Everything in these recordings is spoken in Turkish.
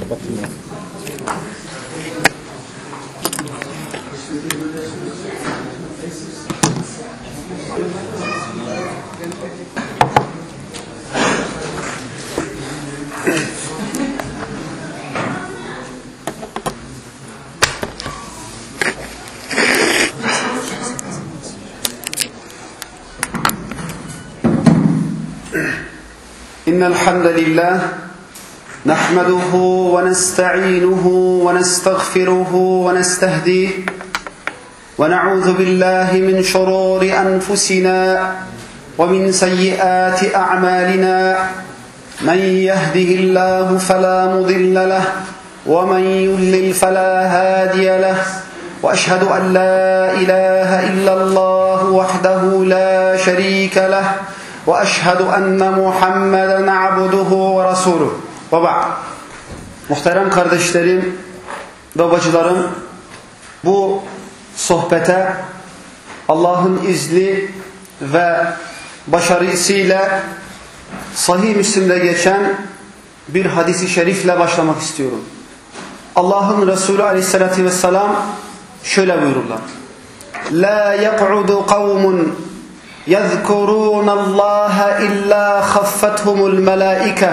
Kapattım ya. إن الحمد لله نحمده ونستعينه ونستغفره ونستهديه ونعوذ بالله من شرور أنفسنا ومن سيئات أعمالنا من يهده الله فلا مضل له ومن يضلل فلا هادي له وأشهد أن لا إله إلا الله وحده لا شريك له وأشهد أن محمدا عبده ورسوله وبعد. Muhterem kardeşlerim ve bacılarım, bu sohbete Allah'ın izni ve başarısıyla Sahih Müslim'de geçen bir hadis-i şerifle başlamak istiyorum. Allah'ın Resulü Aleyhisselatü Vesselam şöyle buyururlar: La yaq'udu kavmun يذكرون الله إلا خفتهم الملائكة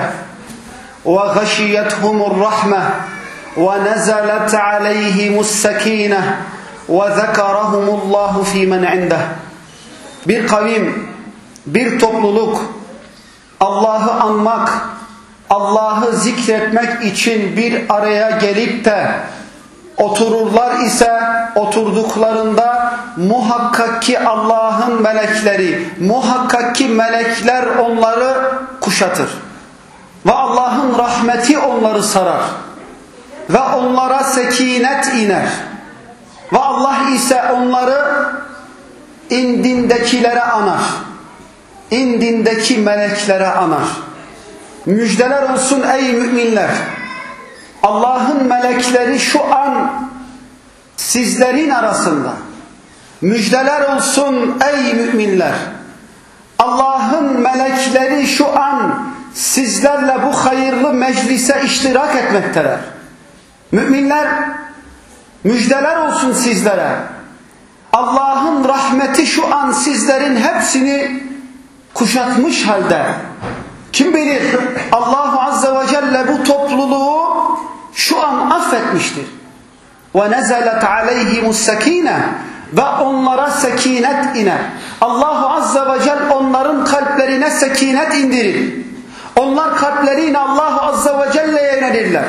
وغشيتهم الرحمة ونزلت عليهم السكينة وذكرهم الله في من عنده. Bir kavim, bir topluluk Allah'ı anmak, Allah'ı zikretmek için bir araya gelip de otururlar ise oturduklarında muhakkak ki Allah'ın melekleri, muhakkak ki melekler onları kuşatır. Ve Allah'ın rahmeti onları sarar. Ve onlara sekinet iner. Ve Allah ise onları indindekilere anar. İndindeki meleklere anar. Müjdeler olsun ey müminler! Allah'ın melekleri şu an sizlerin arasında. Müjdeler olsun ey müminler! Allah'ın melekleri şu an sizlerle bu hayırlı meclise iştirak etmekteler. Müminler, müjdeler olsun sizlere. Allah'ın rahmeti şu an sizlerin hepsini kuşatmış halde. Kim bilir Allahu Azze ve Celle bu topluluğu şu an affetmiştir. وَنَزَلَتْ عَلَيْهِمُ السَّك۪ينَةِ Ve onlara sekinet iner. Allahu Azze ve Celle onların kalplerine sekinet indirir. Onlar kalpleriyle Allahu Azze ve Celle'ye yönelirler.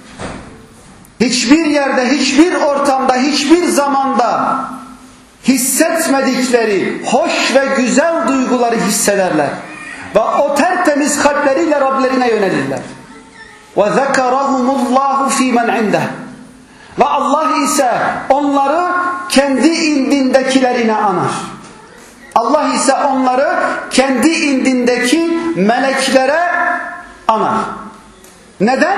Hiçbir yerde, hiçbir ortamda, hiçbir zamanda hissetmedikleri hoş ve güzel duyguları hissederler. Ve o tertemiz kalpleriyle Rablerine yönelirler. وَذَكَرَهُمُ اللّٰهُ ف۪ي مَنْ عِنْدَهِ Ve Allah ise onları kendi indindekilerine anar. Allah ise onları kendi indindeki meleklere anar. Neden?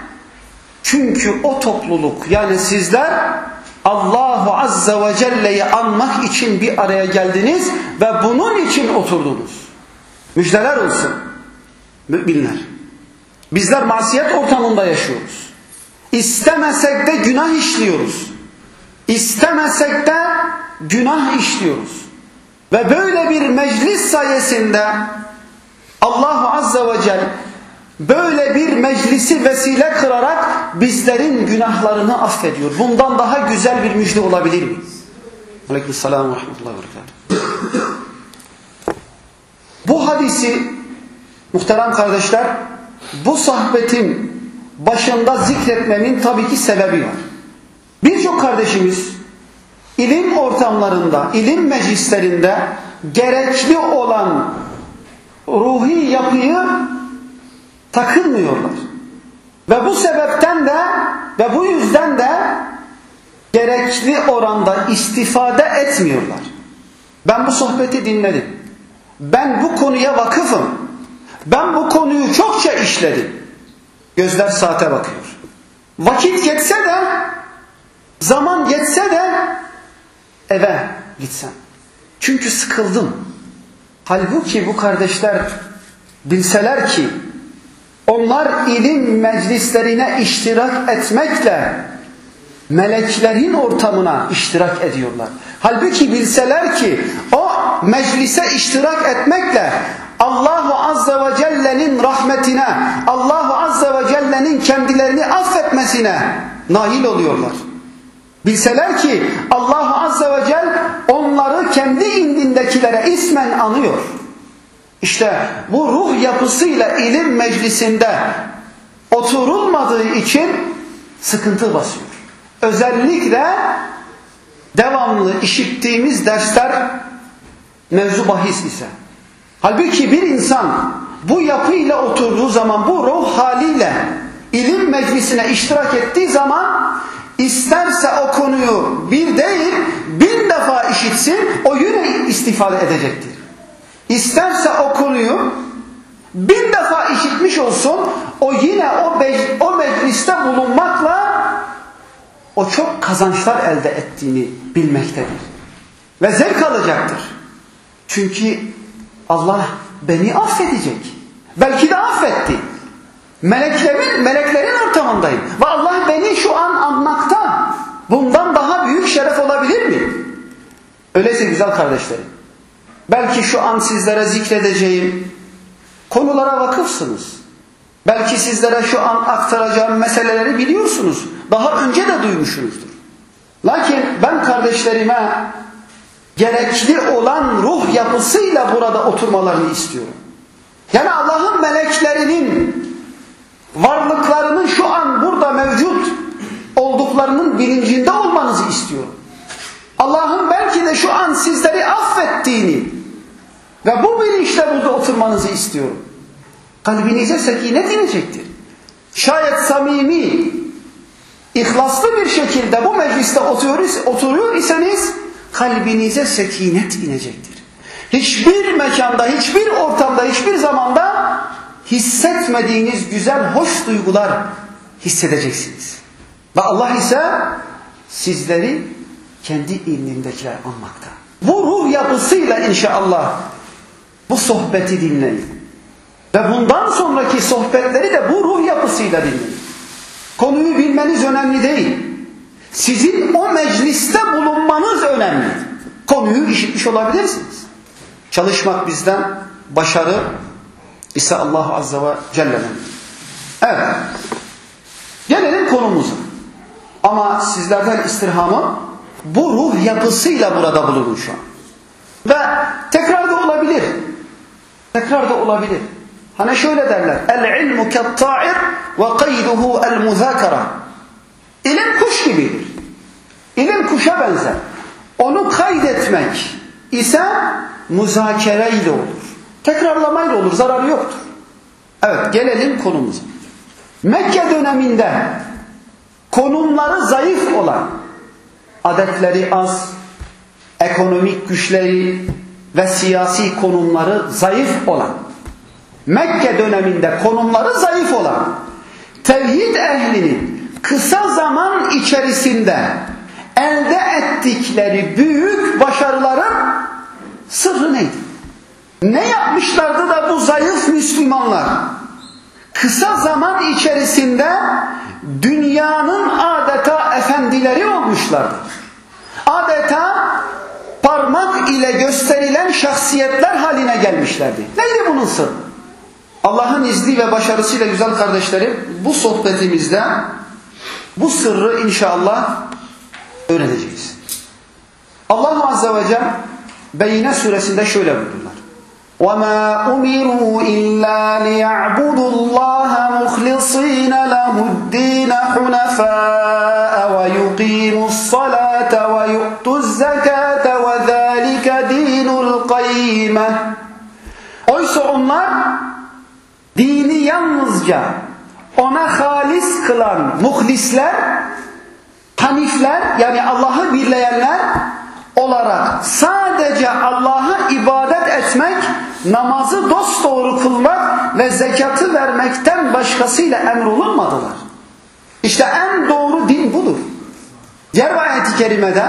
Çünkü o topluluk, yani sizler Allahu Azze ve Celle'yi anmak için bir araya geldiniz ve bunun için oturdunuz. Müjdeler olsun müminler. Bizler masiyet ortamında yaşıyoruz. İstemesek de günah işliyoruz. İstemesek de günah işliyoruz. Ve böyle bir meclis sayesinde Allahu Azze ve Celle böyle bir meclisi vesile kılarak bizlerin günahlarını affediyor. Bundan daha güzel bir müjde olabilir mi? Aleykümselam ve rahmetullahi ve berekatuhu. Bu hadisi muhterem kardeşler, bu sohbetin başında zikretmemin tabii ki sebebi var. Birçok kardeşimiz ilim ortamlarında, ilim meclislerinde gerekli olan ruhi yapıyı takılmıyorlar. Ve bu sebepten de ve bu yüzden de gerekli oranda istifade etmiyorlar. Ben bu sohbeti dinledim. Ben bu konuya vakıfım. Ben bu konuyu çokça işledim. Gözler saate bakıyor. Vakit geçse de, zaman geçse de eve gitsem. Çünkü sıkıldım. Halbuki bu kardeşler bilseler ki onlar ilim meclislerine iştirak etmekle meleklerin ortamına iştirak ediyorlar. Halbuki bilseler ki o meclise iştirak etmekle Allahu Azze ve Celle'nin rahmetine, Allahu Azze ve Celle'nin kendilerini affetmesine nail oluyorlar. Bilseler ki Allahu Azze ve Celle onları kendi indindekilere ismen anıyor. İşte bu ruh yapısıyla ilim meclisinde oturulmadığı için sıkıntı basıyor. Özellikle devamlı işittiğimiz dersler mevzu bahis ise. Halbuki bir insan bu yapıyla oturduğu zaman, bu ruh haliyle ilim meclisine iştirak ettiği zaman isterse o konuyu bir değil 1000 defa işitsin, o yine istifade edecektir. İsterse o konuyu 1000 defa işitmiş olsun, o yine o mecliste bulunmakla o çok kazançlar elde ettiğini bilmektedir. Ve zevk alacaktır. Çünkü Allah beni affedecek. Belki de affetti. Meleklerin ortamındayım. Ve Allah beni şu an anmakta. Bundan daha büyük şeref olabilir mi? Öyleyse güzel kardeşlerim. Belki şu an sizlere zikredeceğim konulara vakıfsınız. Belki sizlere şu an aktaracağım meseleleri biliyorsunuz. Daha önce de duymuşsunuzdur. Lakin ben kardeşlerime gerekli olan ruh yapısıyla burada oturmalarını istiyorum. Yani Allah'ın meleklerinin varlıklarının şu an burada mevcut olduklarının bilincinde olmanızı istiyorum. Allah'ın belki de şu an sizleri affettiğini ve bu bilinçle burada oturmanızı istiyorum. Kalbinize sekinet inecektir. Şayet samimi, ihlaslı bir şekilde bu mecliste oturuyor iseniz kalbinize sekinet inecektir. Hiçbir mekanda, hiçbir ortamda, hiçbir zamanda hissetmediğiniz güzel, hoş duygular hissedeceksiniz. Ve Allah ise sizleri kendi ilmindekiler anmakta. Bu ruh yapısıyla inşallah bu sohbeti dinleyin. Ve bundan sonraki sohbetleri de bu ruh yapısıyla dinleyin. Konuyu bilmeniz önemli değil. Sizin o mecliste bulunmanız önemli. Konuyu işitmiş olabilirsiniz. Çalışmak bizden, başarı ise Allah Azze ve Celle'den. Evet. Gelelim konumuza. Ama sizlerden istirhamım bu ruh yapısıyla burada bulunun şu an. Ve tekrar da olabilir. Tekrar da olabilir. Hani şöyle derler. El-ilmu ket-ta'ir ve kayduhu el-muzakara. İlim kuş gibidir. İlim kuşa benzer. Onu kaydetmek ise müzakereyle olur. Tekrarlamayla olur. Zararı yoktur. Evet, gelelim konumuza. Mekke döneminde konumları zayıf olan, adetleri az, ekonomik güçleri ve siyasi konumları zayıf olan, Mekke döneminde konumları zayıf olan tevhid ehlinin kısa zaman içerisinde elde ettikleri büyük başarıların sırrı neydi? Ne yapmışlardı da bu zayıf Müslümanlar kısa zaman içerisinde dünyanın adeta efendileri olmuşlardı? Adeta parmak ile gösterilen şahsiyetler haline gelmişlerdi. Neydi bunun sırrı? Allah'ın izni ve başarısıyla güzel kardeşlerim bu sohbetimizde bu sırrı inşallah öğreneceğiz. Allah Azze ve Celle Beyyine suresinde şöyle buyururlar. وَمَا أُمِرُوا إِلَّا لِيَعْبُدُوا اللّٰهَ مُخْلِصِينَ لَهُ الدِّينَ حُنَفَاءَ وَيُقِيمُوا الصَّلَاةَ وَيُؤْتُوا الزَّكَاةَ وَذَٰلِكَ دِينُ الْقَيِّمَةِ. Oysa onlar dini yalnızca ona halis kılan muhlisler, hanifler yani Allah'ı birleyenler olarak sadece Allah'a ibadet etmek, namazı dosdoğru kılmak ve zekatı vermekten başkasıyla emrolunmadılar. İşte en doğru din budur. Diğer ayet-i kerimede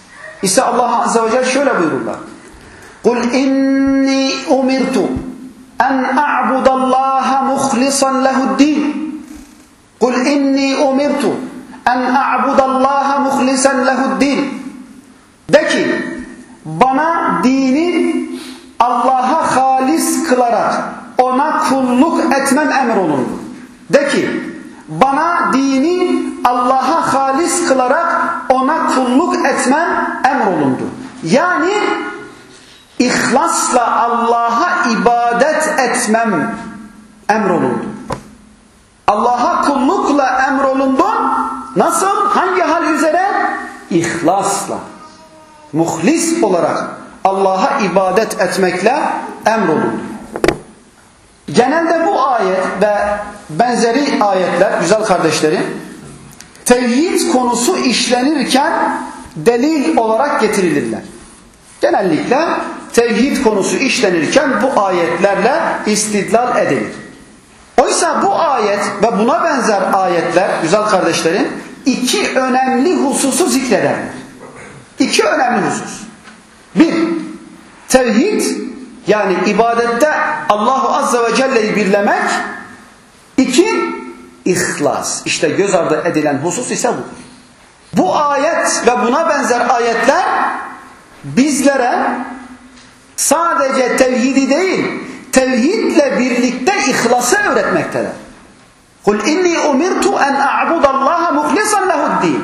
ise Allah Azze ve Celle şöyle buyururlar. قُلْ اِنِّي اُمِرْتُ en a'budallaha muhlisan lehu'd-din. Kul inni umirtu en a'budallaha muhlisan lehu'd-din. De ki, bana dini Allah'a halis kılarak ona kulluk etmem emrolundu. De ki, bana dini Allah'a halis kılarak ona kulluk etmem emrolundu. Yani İhlasla Allah'a ibadet etmem emrolundu. Allah'a kullukla emrolundum. Nasıl? Hangi hal üzere? İhlasla. Muhlis olarak Allah'a ibadet etmekle emrolundu. Genelde bu ayet ve benzeri ayetler, güzel kardeşlerim, tevhid konusu işlenirken delil olarak getirilirler. Genellikle tevhid konusu işlenirken bu ayetlerle istidlal edilir. Oysa bu ayet ve buna benzer ayetler, güzel kardeşlerim, iki önemli hususu zikrederler. İki önemli husus. Bir, tevhid, yani ibadette Allahu Azze ve Celle'yi birlemek. İki, ihlas. İşte göz ardı edilen husus ise budur. Bu ayet ve buna benzer ayetler bizlere sadece tevhidi değil, tevhidle birlikte ihlası öğretmektedir. Kul inni umirtu en a'budallaha muhlisan lehu'd-din.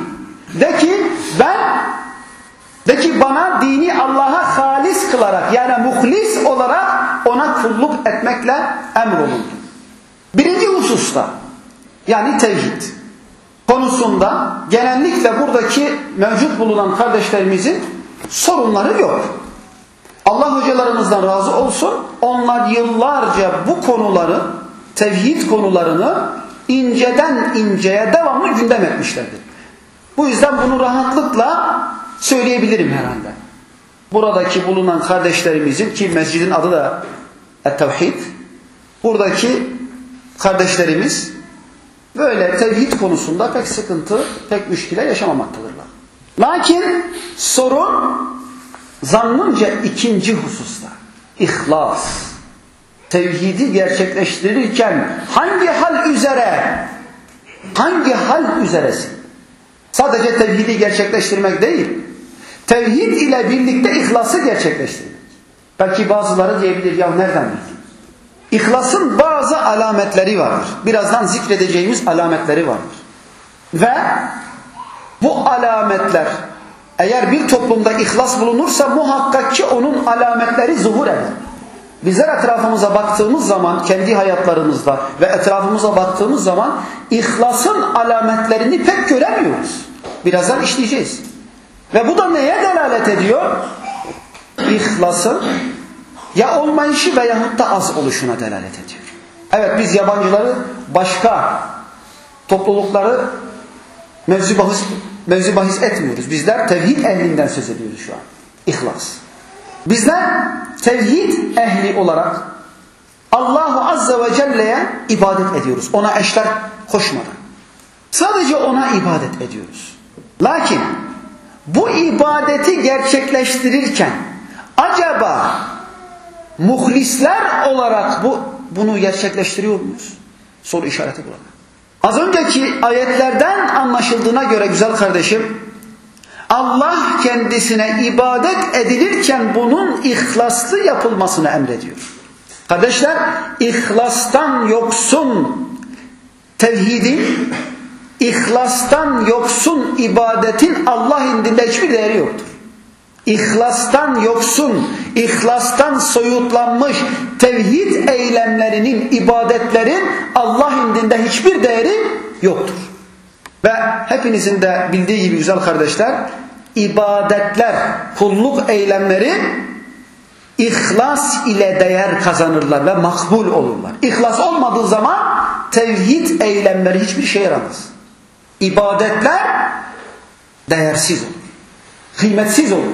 De ki bana dini Allah'a halis kılarak, yani muhlis olarak ona kulluk etmekle emrolundu. Birinci hususta, yani tevhid konusunda genellikle buradaki mevcut bulunan kardeşlerimizin sorunları yok. Allah hocalarımızdan razı olsun. Onlar yıllarca bu konuları, tevhid konularını inceden inceye devamlı gündem etmişlerdir. Bu yüzden bunu rahatlıkla söyleyebilirim herhalde. Buradaki bulunan kardeşlerimizin, ki mescidin adı da Et-Tevhid, buradaki kardeşlerimiz böyle tevhid konusunda pek sıkıntı, pek müşkile yaşamamaktadırlar. Lakin sorun zannımca ikinci hususta. İhlas. Tevhidi gerçekleştirirken hangi hal üzere? Hangi hal üzeresin? Sadece tevhidi gerçekleştirmek değil. Tevhid ile birlikte ihlası gerçekleştirmek. Belki bazıları diyebilir, ya nereden bildin? İhlasın bazı alametleri vardır. Birazdan zikredeceğimiz alametleri vardır. Ve bu alametler, eğer bir toplumda ihlas bulunursa muhakkak ki onun alametleri zuhur eder. Bizler etrafımıza baktığımız zaman, kendi hayatlarımızda ve etrafımıza baktığımız zaman ihlasın alametlerini pek göremiyoruz. Birazdan işleyeceğiz. Ve bu da neye delalet ediyor? İhlasın ya olmayışı veyahut da az oluşuna delalet ediyor. Evet, biz yabancıları, başka toplulukları mevzu bahis etmiyoruz. Bizler tevhid ehlinden söz ediyoruz şu an. İhlas. Bizler tevhid ehli olarak Allahu Azze ve Celle'ye ibadet ediyoruz. Ona eşler koşmadan. Sadece ona ibadet ediyoruz. Lakin bu ibadeti gerçekleştirirken acaba muhlisler olarak bunu gerçekleştiriyor muyuz? Soru işareti burada. Az önceki ayetlerden anlaşıldığına göre güzel kardeşim, Allah kendisine ibadet edilirken bunun ihlaslı yapılmasını emrediyor. Kardeşler, ihlastan yoksun tevhidin, ihlastan yoksun ibadetin Allah indinde hiçbir değeri yoktur. İhlastan yoksun, ihlastan soyutlanmış tevhid eylemlerinin, ibadetlerin Allah indinde hiçbir değeri yoktur. Ve hepinizin de bildiği gibi güzel kardeşler, ibadetler, kulluk eylemleri ihlas ile değer kazanırlar ve makbul olurlar. İhlas olmadığı zaman tevhid eylemleri hiçbir şey yaramaz. İbadetler değersiz olur. Kıymetsiz olur.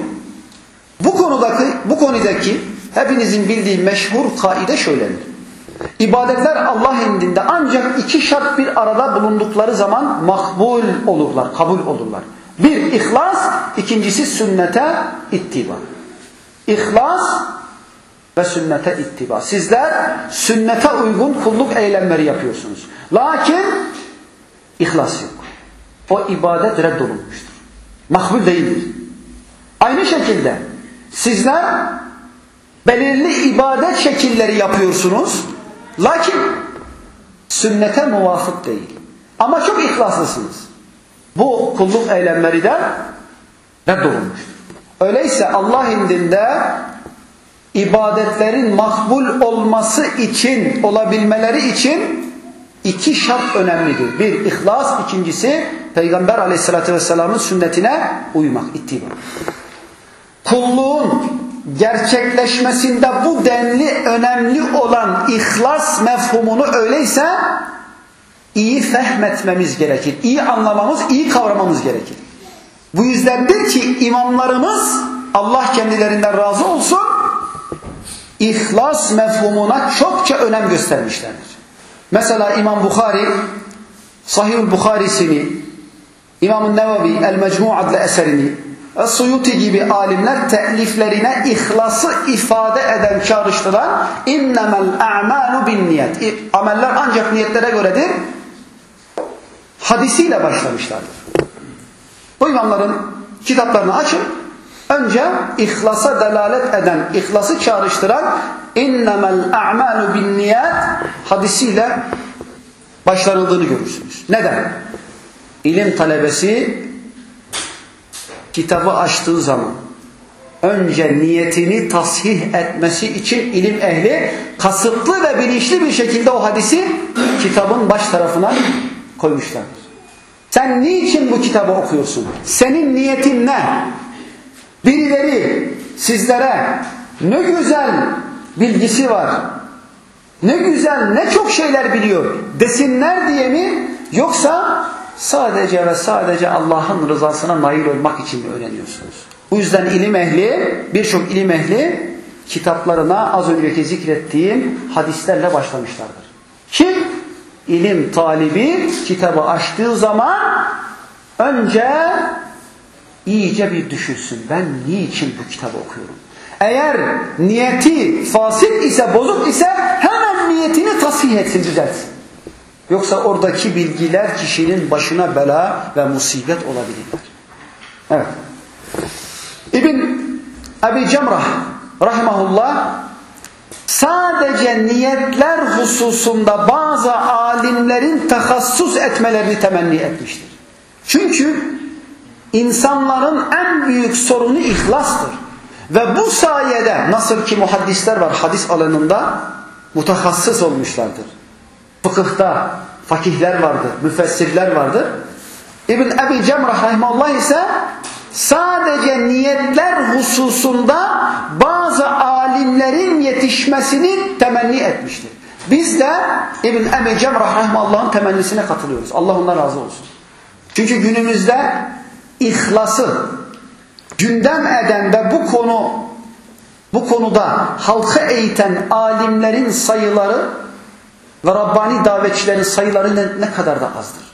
Bu konudaki hepinizin bildiği meşhur kaide şöyledir. İbadetler Allah indinde ancak iki şart bir arada bulundukları zaman makbul olurlar, kabul olurlar. Bir, ihlas, ikincisi sünnete ittiba. İhlas, ve sünnete ittiba. Sizler sünnete uygun kulluk eylemleri yapıyorsunuz. Lakin ihlas yok. O ibadet reddolunmuştur. Makbul değildir. Aynı şekilde sizler belirli ibadet şekilleri yapıyorsunuz. Lakin sünnete muvafık değil. Ama çok ihlaslısınız. Bu kulluk eylemleri de reddolunmuştur. Öyleyse Allah indinde ibadetlerin makbul olması için, olabilmeleri için iki şart önemlidir. Bir, ihlas. İkincisi, Peygamber Aleyhisselatü Vesselam'ın sünnetine uymak, ittiba. Kulluğun gerçekleşmesinde bu denli önemli olan ihlas mefhumunu öyleyse iyi fehmetmemiz gerekir. İyi anlamamız, iyi kavramamız gerekir. Bu yüzdendir ki imamlarımız, Allah kendilerinden razı olsun, ihlas mefhumuna çokça önem göstermişlerdir. Mesela İmam Bukhari, Sahih-ül Bukhari'sini, İmam-ı Nevevi, El-Mecmu' adlı eserini, Es-Suyuti gibi alimler teliflerine ihlası ifade eden, çağrıştıran اِنَّمَا الْاَعْمَالُ بِالنِّيَةِ ameller ancak niyetlere göredir hadisiyle başlamışlardır. Bu imamların kitaplarını açın, önce ihlasa delalet eden, ihlası çağrıştıran اِنَّمَا الْاَعْمَالُ بِالنِّيَةِ hadisiyle başlanıldığını görürsünüz. Neden? İlim talebesi kitabı açtığı zaman önce niyetini tasih etmesi için ilim ehli kasıtlı ve bilinçli bir şekilde o hadisi kitabın baş tarafına koymuşlardır. Sen niçin bu kitabı okuyorsun? Senin niyetin ne? Birileri sizlere ne güzel bilgisi var, ne güzel, ne çok şeyler biliyor desinler diye mi? Yoksa sadece ve sadece Allah'ın rızasına nail olmak için mi öğreniyorsunuz? Bu yüzden ilim ehli, birçok ilim ehli kitaplarına az önceki zikrettiğim hadislerle başlamışlardır. Kim? İlim talibi kitabı açtığı zaman önce iyice bir düşünsün. Ben niçin bu kitabı okuyorum? Eğer niyeti fasit ise, bozuk ise hemen niyetini tasih etsin, düzeltsin. Yoksa oradaki bilgiler kişinin başına bela ve musibet olabilirler. Evet. İbn Abi Cemrah rahimahullah sadece niyetler hususunda bazı alimlerin tehassus etmelerini temenni etmiştir. Çünkü insanların en büyük sorunu ihlastır. Ve bu sayede nasıl ki muhaddisler var hadis alanında mutehassıs olmuşlardır. Fıkıhta fakihler vardır, müfessirler vardır. İbn Abi Cemrah rahimahullah ise sadece niyetler hususunda bazı alimlerin yetişmesini temenni etmiştir. Biz de İbn Abi Cemrah rahimahullah'ın temennisine katılıyoruz. Allah ondan razı olsun. Çünkü günümüzde ihlası gündem eden ve bu konuda halkı eğiten alimlerin sayıları ve Rabbani davetçilerin sayıları ne kadar da azdır.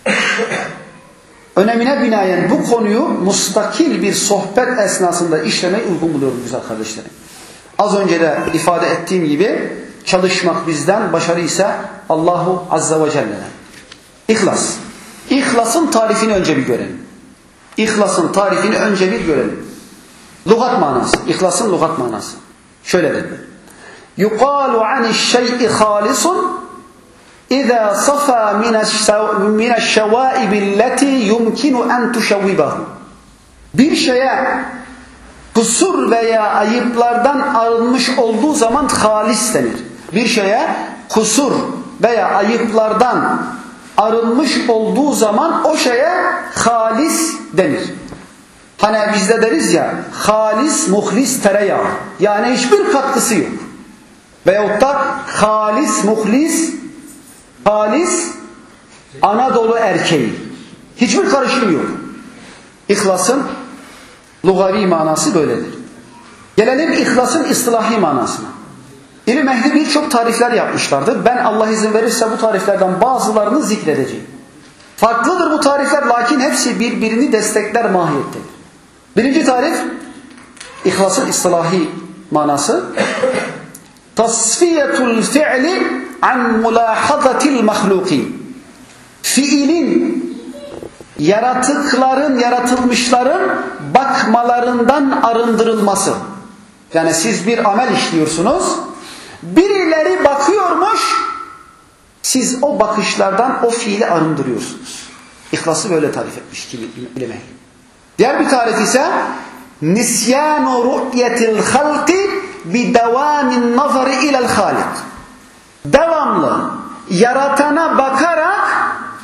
Önemine binaen bu konuyu mustakil bir sohbet esnasında işlemeyi uygun buluyorum güzel kardeşlerim. Az önce de ifade ettiğim gibi çalışmak bizden, başarı ise Allahu Azze ve Celle'den. İhlas. İhlasın tarifini önce bir görelim. İhlasın tarifini önce bir görelim. Lügat manası. İhlasın lügat manası. Şöyle dedi. Yuqalu anişşey'i halisun İzâ safâ mineşşevâibilleti yumkinu en tuşevvibahu. Bir şeye kusur veya ayıplardan arınmış olduğu zaman halis denir. Bir şeye kusur veya ayıplardan arınmış olduğu zaman o şeye halis denir. Hani bizde deriz ya halis, muhlis tereyağı. Yani hiçbir katkısı yok. Veyahut da halis, muhlis, halis Anadolu erkeği. Hiçbir karışım yok. İhlasın lugavi manası böyledir. Gelelim ihlasın istilahi manasına. İlim ehli birçok tarifler yapmışlardır. Ben Allah izin verirse bu tariflerden bazılarını zikredeceğim. Farklıdır bu tarifler lakin hepsi birbirini destekler mahiyettedir. Birinci tarif ihlasın istilahi manası. tasfiyetul fi'li an mulahazatil mahlukin. Fiilin, yaratıkların, yaratılmışların bakmalarından arındırılması. Yani siz bir amel işliyorsunuz, birileri bakıyormuş, siz o bakışlardan o fiili arındırıyorsunuz. İhlası böyle tarif etmiş ilim ehli. Diğer bir tarif ise nisyanu ru'yetil halqi bi devamin nazari ilel halik. Devamlı yaratana bakarak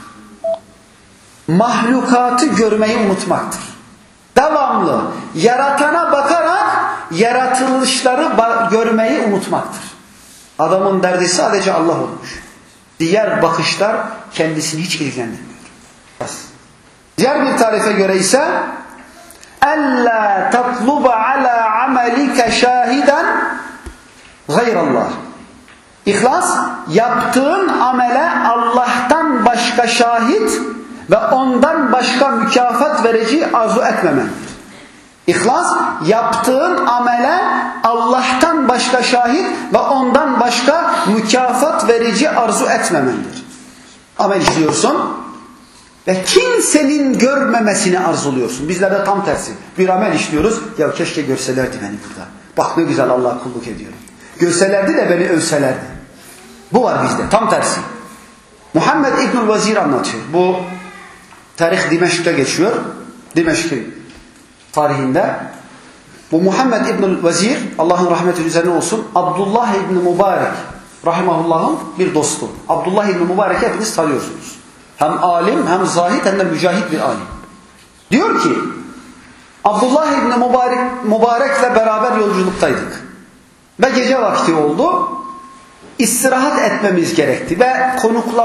mahlukatı görmeyi unutmaktır. Devamlı yaratana bakarak yaratılışları görmeyi unutmaktır. Adamın derdi sadece Allah olmuş. Diğer bakışlar kendisini hiç ilgilendirmiyor. Diğer bir tarife göre ise اَلَّا تَطْلُبَ عَلَى عَمَلِكَ شَاهِدًا غَيْرَ اللّٰهِ. İhlas, yaptığın amele Allah'tan başka şahit ve ondan başka mükafat verici arzu etmemendir. İhlas, yaptığın amele Allah'tan başka şahit ve ondan başka mükafat verici arzu etmemendir. Amel işliyorsun ve kimsenin görmemesini arzuluyorsun. Bizler de tam tersi. Bir amel işliyoruz. Ya keşke görselerdi beni burada. Bak ne güzel Allah'a kulluk ediyorum. Görselerdi de beni övselerdi. Bu var bizde. Tam tersi. Muhammed İbnül Vezir anlatıyor. Bu tarih Dimeşk'te geçiyor. Dimeşk tarihinde. Bu Muhammed İbnül Vezir, Allah'ın rahmeti üzerine olsun, Abdullah İbni Mübarek rahimahullah'ın bir dostu. Abdullah İbni Mübarek'i hepiniz tanıyorsunuz. Hem alim, hem zahid, hem de mücahit bir alim. Diyor ki, Abdullah İbni Mübarek'le beraber yolculuktaydık. Ve gece vakti oldu. İstirahat etmemiz gerekti ve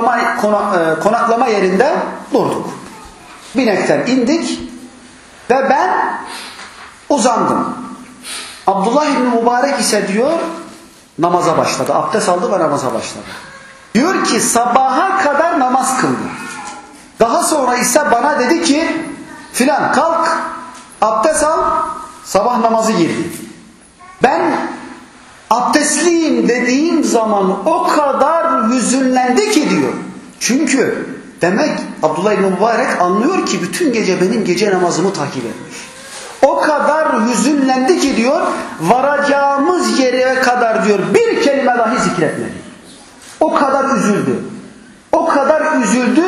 konaklama yerinde durduk. Binekten indik ve ben uzandım. Abdullah İbni Mübarek ise diyor namaza başladı. Abdest aldı ve namaza başladı. Diyor ki sabaha kadar namaz kıldı. Daha sonra ise bana dedi ki filan kalk abdest al, sabah namazı girdi. Ben abdestliyim dediğim zaman o kadar hüzünlendi ki diyor. Çünkü demek Abdullah İbni Mübarek anlıyor ki bütün gece benim gece namazımı takip etmiş. O kadar hüzünlendi ki diyor varacağımız yere kadar diyor bir kelime dahi zikretmedi. O kadar üzüldü. O kadar üzüldü.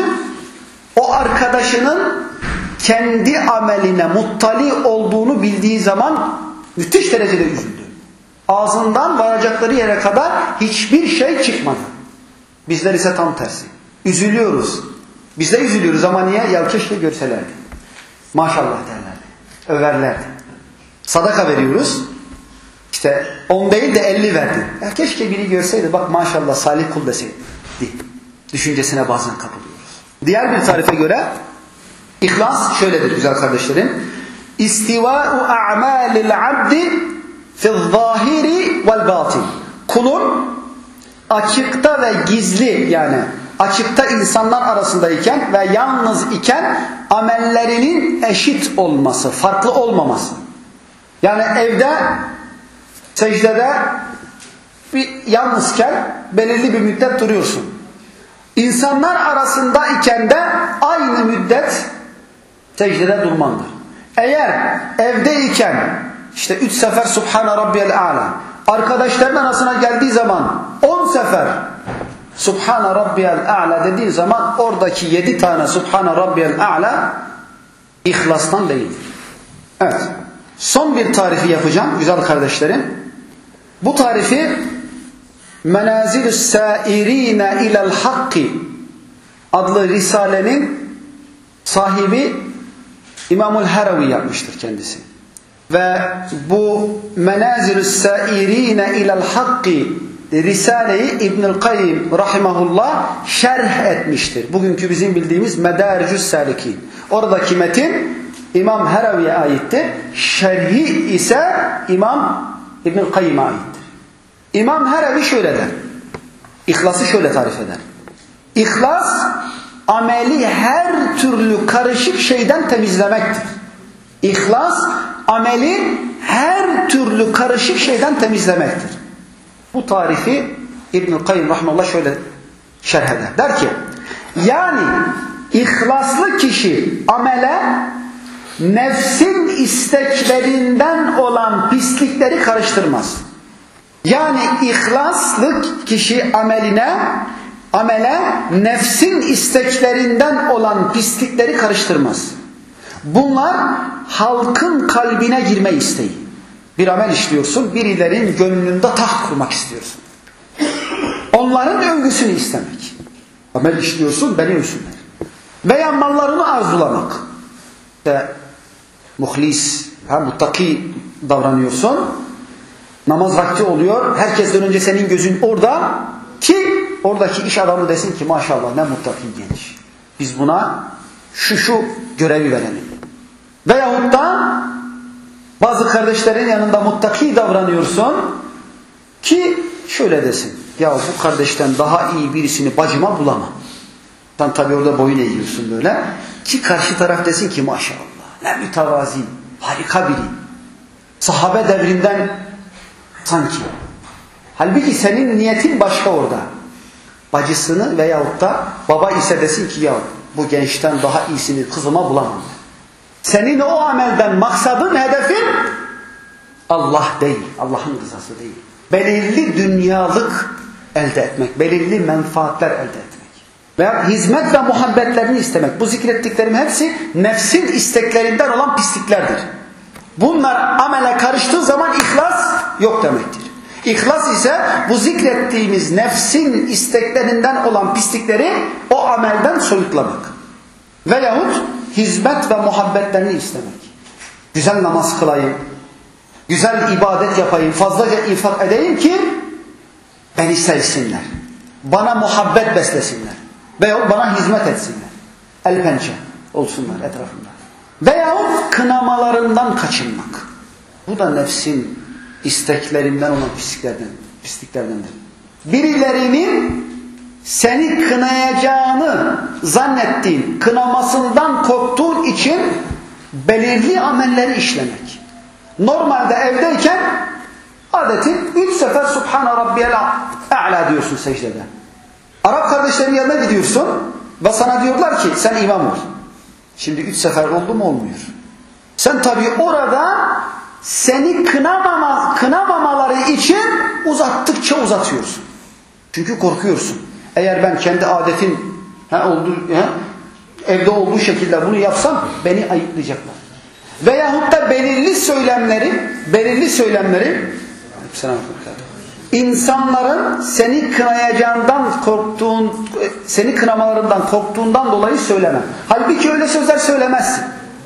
O arkadaşının kendi ameline muttali olduğunu bildiği zaman müthiş derecede üzüldü. Ağzından varacakları yere kadar hiçbir şey çıkmadı. Bizler ise tam tersi. Üzülüyoruz. Biz de üzülüyoruz ama niye? Ya keşke görselerdi. Maşallah derlerdi. Överlerdi. Sadaka veriyoruz. İşte 10 değil de 50 verdi. Ya keşke biri görseydi. Bak maşallah salih kul deseydi. Düşüncesine bazen kapılıyoruz. Diğer bir tarife göre İhlas şöyledir güzel kardeşlerim. İstivâ'u a'mâlil abdi fi'z-zâhiri vel-bâtin. Kulun açıkta ve gizli yani açıkta insanlar arasındayken ve yalnız iken amellerinin eşit olması, farklı olmaması. Yani evde, secdede yalnızken belirli bir müddet duruyorsun. İnsanlar arasındayken de aynı müddet secdede durmandır. Eğer evdeyken işte 3 sefer Subhane Rabbiyel A'la, arkadaşların arasına geldiği zaman 10 sefer Subhane Rabbiyel A'la dediği zaman oradaki 7 tane Subhane Rabbiyel A'la ihlastan değildir. Evet. Son bir tarifi yapacağım güzel kardeşlerim. Bu tarifi Menazilus Sairine ilel Hakki adlı risalenin sahibi İmamul Haravi yapmıştır kendisi. Ve bu Menazilus Sairine ilel Hakki Risale-i İbnül Kayyim rahimahullah şerh etmiştir. Bugünkü bizim bildiğimiz Medaricus Salikin. Oradaki metin İmam Haravi'ye aittir. Şerhi ise İmam İbnül Kayyim'e aittir. İmam Haravi şöyle der. İhlası şöyle tarif eder. İhlas ameli her türlü karışık şeyden temizlemektir. İhlas ameli her türlü karışık şeyden temizlemektir. Bu tarifi İbn-i Kayyum rahmetullah şöyle şerh eder. Der ki, yani ihlaslı kişi amele nefsin isteklerinden olan pislikleri karıştırmaz. Yani ihlaslı kişi amele nefsin isteklerinden olan pislikleri karıştırmaz. Bunlar halkın kalbine girme isteği. Bir amel işliyorsun, birilerinin gönlünde taht kurmak istiyorsun. Onların övgüsünü istemek. Amel işliyorsun, beni övsünler. Veya mallarını arzulamak. İşte muhlis, muttaki davranıyorsun. Namaz vakti oluyor. Herkesten önce senin gözün orada ki oradaki iş adamı desin ki maşallah ne muttaki genç. Biz buna şu görevi verelim. Veyahut da bazı kardeşlerin yanında muttaki davranıyorsun ki şöyle desin. Ya bu kardeşten daha iyi birisini bacıma bulamam. Sen tabi orada boyun eğiyorsun böyle. Ki karşı taraf desin ki maşallah ne mütevazi, harika biri. Sahabe devrinden sanki. Halbuki senin niyetin başka orada. Bacısını veyahut da baba ise desin ki ya bu gençten daha iyisini kızıma bulamam. Senin o amelden maksadın, hedefin Allah değil. Allah'ın rızası değil. Belirli dünyalık elde etmek. Belirli menfaatler elde etmek. Veya hizmet ve muhabbetlerini istemek. Bu zikrettiklerim hepsi nefsin isteklerinden olan pisliklerdir. Bunlar amele karıştığı zaman ihlas yok demektir. İhlas ise bu zikrettiğimiz nefsin isteklerinden olan pislikleri o amelden soyutlamak. Veyahut hizmet ve muhabbetlerini istemek. Güzel namaz kılayım, güzel ibadet yapayım, fazlaca infak edeyim ki beni sevsinler. Bana muhabbet beslesinler. Veyahut bana hizmet etsinler. El pençe olsunlar etrafında. Veyahut kınamalarından kaçınmak. Bu da nefsin isteklerinden olan pisliklerdendir. Birilerinin seni kınayacağını zannettiğin, kınamasından korktuğun için belirli amelleri işlemek. Normalde evdeyken adetin 3 sefer Subhane Rabbiyel A'la diyorsun secdede. Arap kardeşlerin yanına gidiyorsun ve sana diyorlar ki sen imam ol. Şimdi 3 sefer oldu mu olmuyor. Sen tabii orada seni kınamamaları için uzattıkça uzatıyorsun. Çünkü korkuyorsun. Eğer ben kendi adetin evde olduğu şekilde bunu yapsam beni ayıplayacaklar. Veyahut da belirli söylemleri insanların seni seni kınamalarından korktuğundan dolayı söyleme. Halbuki öyle sözler söylemezsin.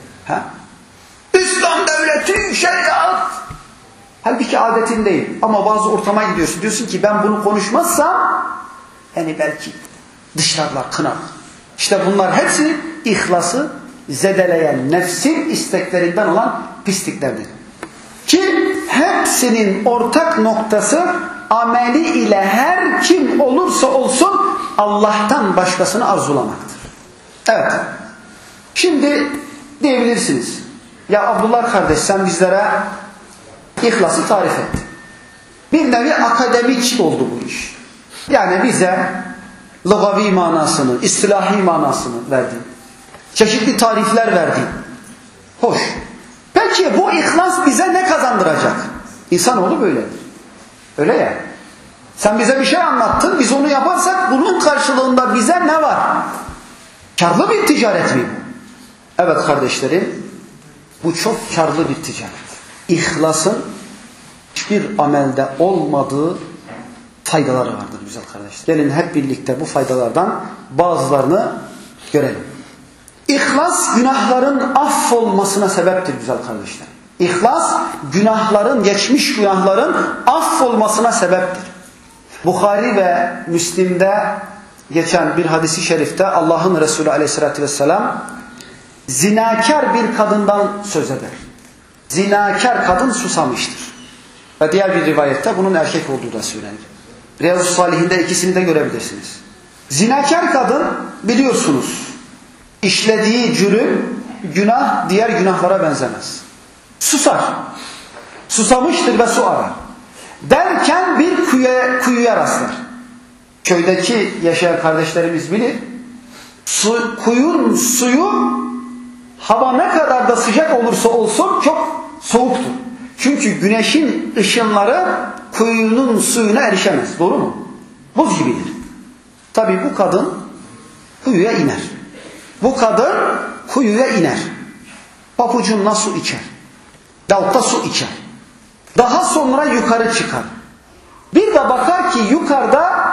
İslam devleti, şeriat. Halbuki adetin değil. Ama bazı ortama gidiyorsun. Diyorsun ki ben bunu konuşmazsam yani belki dışarılar kınar. İşte bunlar hepsi ihlası zedeleyen nefsin isteklerinden olan pisliklerdir. Ki hepsinin ortak noktası ameli ile her kim olursa olsun Allah'tan başkasını arzulamaktır. Evet. Şimdi diyebilirsiniz. Ya Abdullah kardeş sen bizlere İhlası tarif etti. Bir nevi akademik oldu bu iş. Yani bize lugavi manasını, istilahi manasını verdi. Çeşitli tarifler verdi. Hoş. Peki bu ihlas bize ne kazandıracak? İnsanoğlu böyledir. Öyle ya. Sen bize bir şey anlattın, biz onu yaparsak bunun karşılığında bize ne var? Karlı bir ticaret mi bu? Evet kardeşlerim, bu çok karlı bir ticaret. İhlasın hiçbir amelde olmadığı faydaları vardır güzel kardeşler. Gelin hep birlikte bu faydalardan bazılarını görelim. İhlas günahların affolmasına sebeptir güzel kardeşler. İhlas geçmiş günahların affolmasına sebeptir. Bukhari ve Müslim'de geçen bir hadisi şerifte Allah'ın Resulü Aleyhisselatü Vesselam zinakar bir kadından söz eder. Zinakar kadın susamıştır. Ve diğer bir rivayette bunun erkek olduğu da söylenir. Riyazu Salihinde ikisini de görebilirsiniz. Zinakar kadın biliyorsunuz işlediği cürüm, günah diğer günahlara benzemez. Susar. Susamıştır ve su arar. derken bir kuyuya rastlar. Köydeki yaşayan kardeşlerimiz bilir. Kuyunun suyu hava ne kadar da sıcak olursa olsun çok soğuktur. Çünkü güneşin ışınları kuyunun suyuna erişemez. Doğru mu? Buz gibidir. Tabii bu kadın kuyuya iner. Bu kadın kuyuya iner. Papucunla su içer. Davutta su içer. Daha sonra yukarı çıkar. Bir de bakar ki yukarıda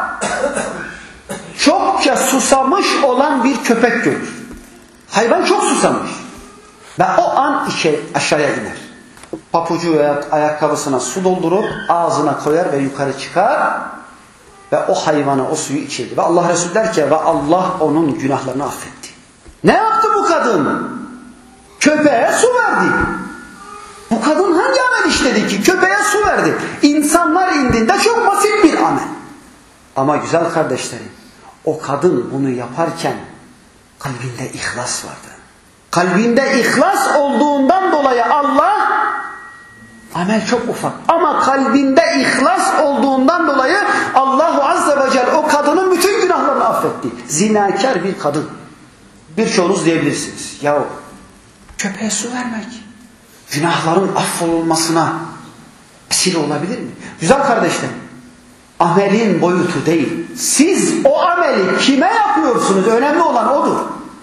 çokça susamış olan bir köpek görür. Hayvan çok susamış. Ve o an aşağıya iner. Papucu veya ayakkabısına su doldurur, ağzına koyar ve yukarı çıkar. Ve o hayvana o suyu içirdi. Ve Allah Resulü der ki ve Allah onun günahlarını affetti. Ne yaptı bu kadın? Köpeğe su verdi. Bu kadın hangi amel işledi ki? Köpeğe su verdi. İnsanlar indinde çok basit bir amel. Ama güzel kardeşlerim, o kadın bunu yaparken kalbinde ihlas vardı. Kalbinde ihlas olduğundan dolayı Allah, amel çok ufak ama kalbinde ihlas olduğundan dolayı Allahu Azze ve Celle o kadının bütün günahlarını affetti. Zinakar bir kadın. Birçoğunuz diyebilirsiniz. Yahu köpeğe su vermek günahların affolunmasına vesile olabilir mi? Güzel kardeşlerim, amelin boyutu değil. Siz o ameli kime yapıyorsunuz? Önemli olan odur.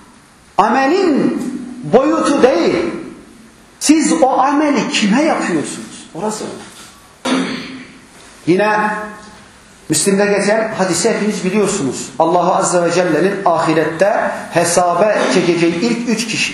Amelin boyutu değil. Siz o ameli kime yapıyorsunuz? Orası önemli. Yine Müslim'de geçen hadisi hepiniz biliyorsunuz. Allah Azze ve Celle'nin ahirette hesaba çekeceği ilk 3 kişi.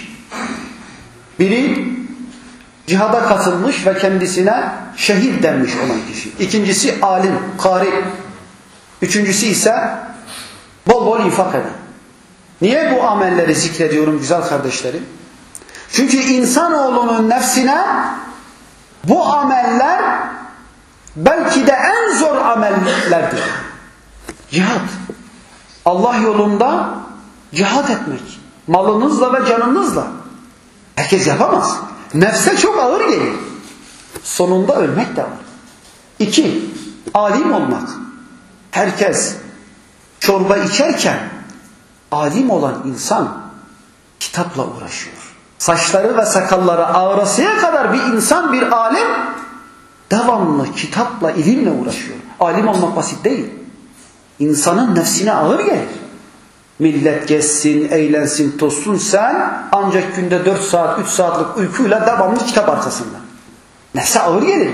Biri cihada katılmış ve kendisine şehit denmiş olan kişi. İkincisi alim, kari. Üçüncüsü ise bol bol infak eden. Niye bu amelleri zikrediyorum güzel kardeşlerim? Çünkü insanoğlunun nefsine bu ameller belki de en zor amellerdir. Cihad. Allah yolunda cihad etmek. Malınızla ve canınızla. Herkes yapamaz. Nefse çok ağır gelir. Sonunda ölmek de var. 2. Alim olmak. Herkes çorba içerken alim olan insan kitapla uğraşıyor. Saçları ve sakalları ağrısıya kadar bir insan, bir alim devamlı kitapla, ilimle uğraşıyor. Alim olmak basit değil. İnsanın nefsine ağır gelir. Millet gezsin, eğlensin, tozsun, sen ancak günde 4 saat, 3 saatlik uykuyla devamlı kitap arkasında. Nefse ağır gelir.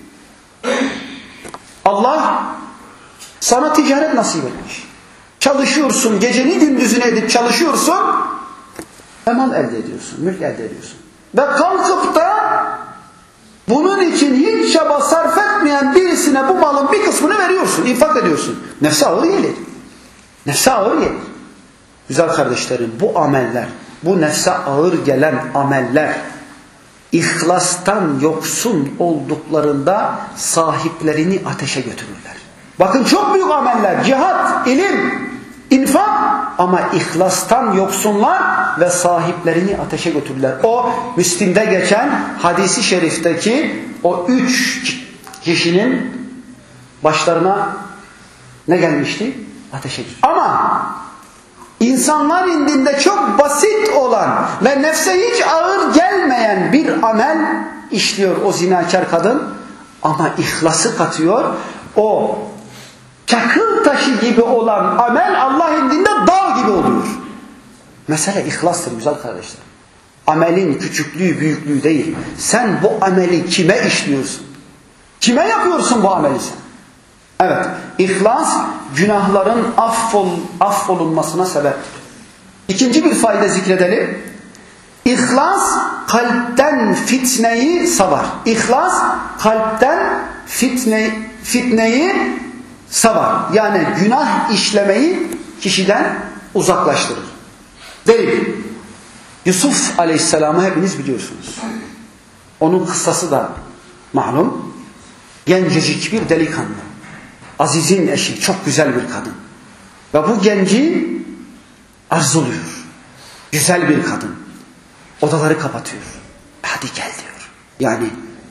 Allah sana ticaret nasip etmiş. Çalışıyorsun, geceni gündüzünü edip çalışıyorsun, mal elde ediyorsun, mülk elde ediyorsun. Ve kalkıp da bunun için hiç çaba sarf etmeyen birisine bu malın bir kısmını veriyorsun, infak ediyorsun. Nefse ağır gelir. Nefse ağır gelir. Güzel kardeşlerim, bu ameller, bu nefse ağır gelen ameller, ihlastan yoksun olduklarında sahiplerini ateşe götürürler. Bakın çok büyük ameller, cihat, ilim, infak, ama ihlastan yoksunlar ve sahiplerini ateşe götürürler. O Müslim'de geçen hadisi şerifteki o 3 kişinin başlarına ne gelmişti? Ateşe gitti. Ama insanlar indinde çok basit olan ve nefse hiç ağır gelmeyen bir amel işliyor o zinakar kadın, ama ihlası katıyor. O çakıl taşı gibi olan amel Allah indinde dağ gibi oluyor. Mesele ihlastır güzel kardeşler. Amelin küçüklüğü, büyüklüğü değil. Sen bu ameli kime işliyorsun? Kime yapıyorsun bu ameli sen? Evet, ihlas günahların affolunmasına sebeptir. İkinci bir fayda zikredelim. İhlas kalpten fitneyi savar. İhlas kalpten fitneyi savar. Yani günah işlemeyi kişiden uzaklaştırır. Değil. Yusuf Aleyhisselam'ı hepiniz biliyorsunuz. Onun kıssası da malum. Gencecik bir delikanlı. Aziz'in eşi, çok güzel bir kadın. Ve bu genci arzuluyor. Güzel bir kadın. Odaları kapatıyor. Hadi gel diyor. Yani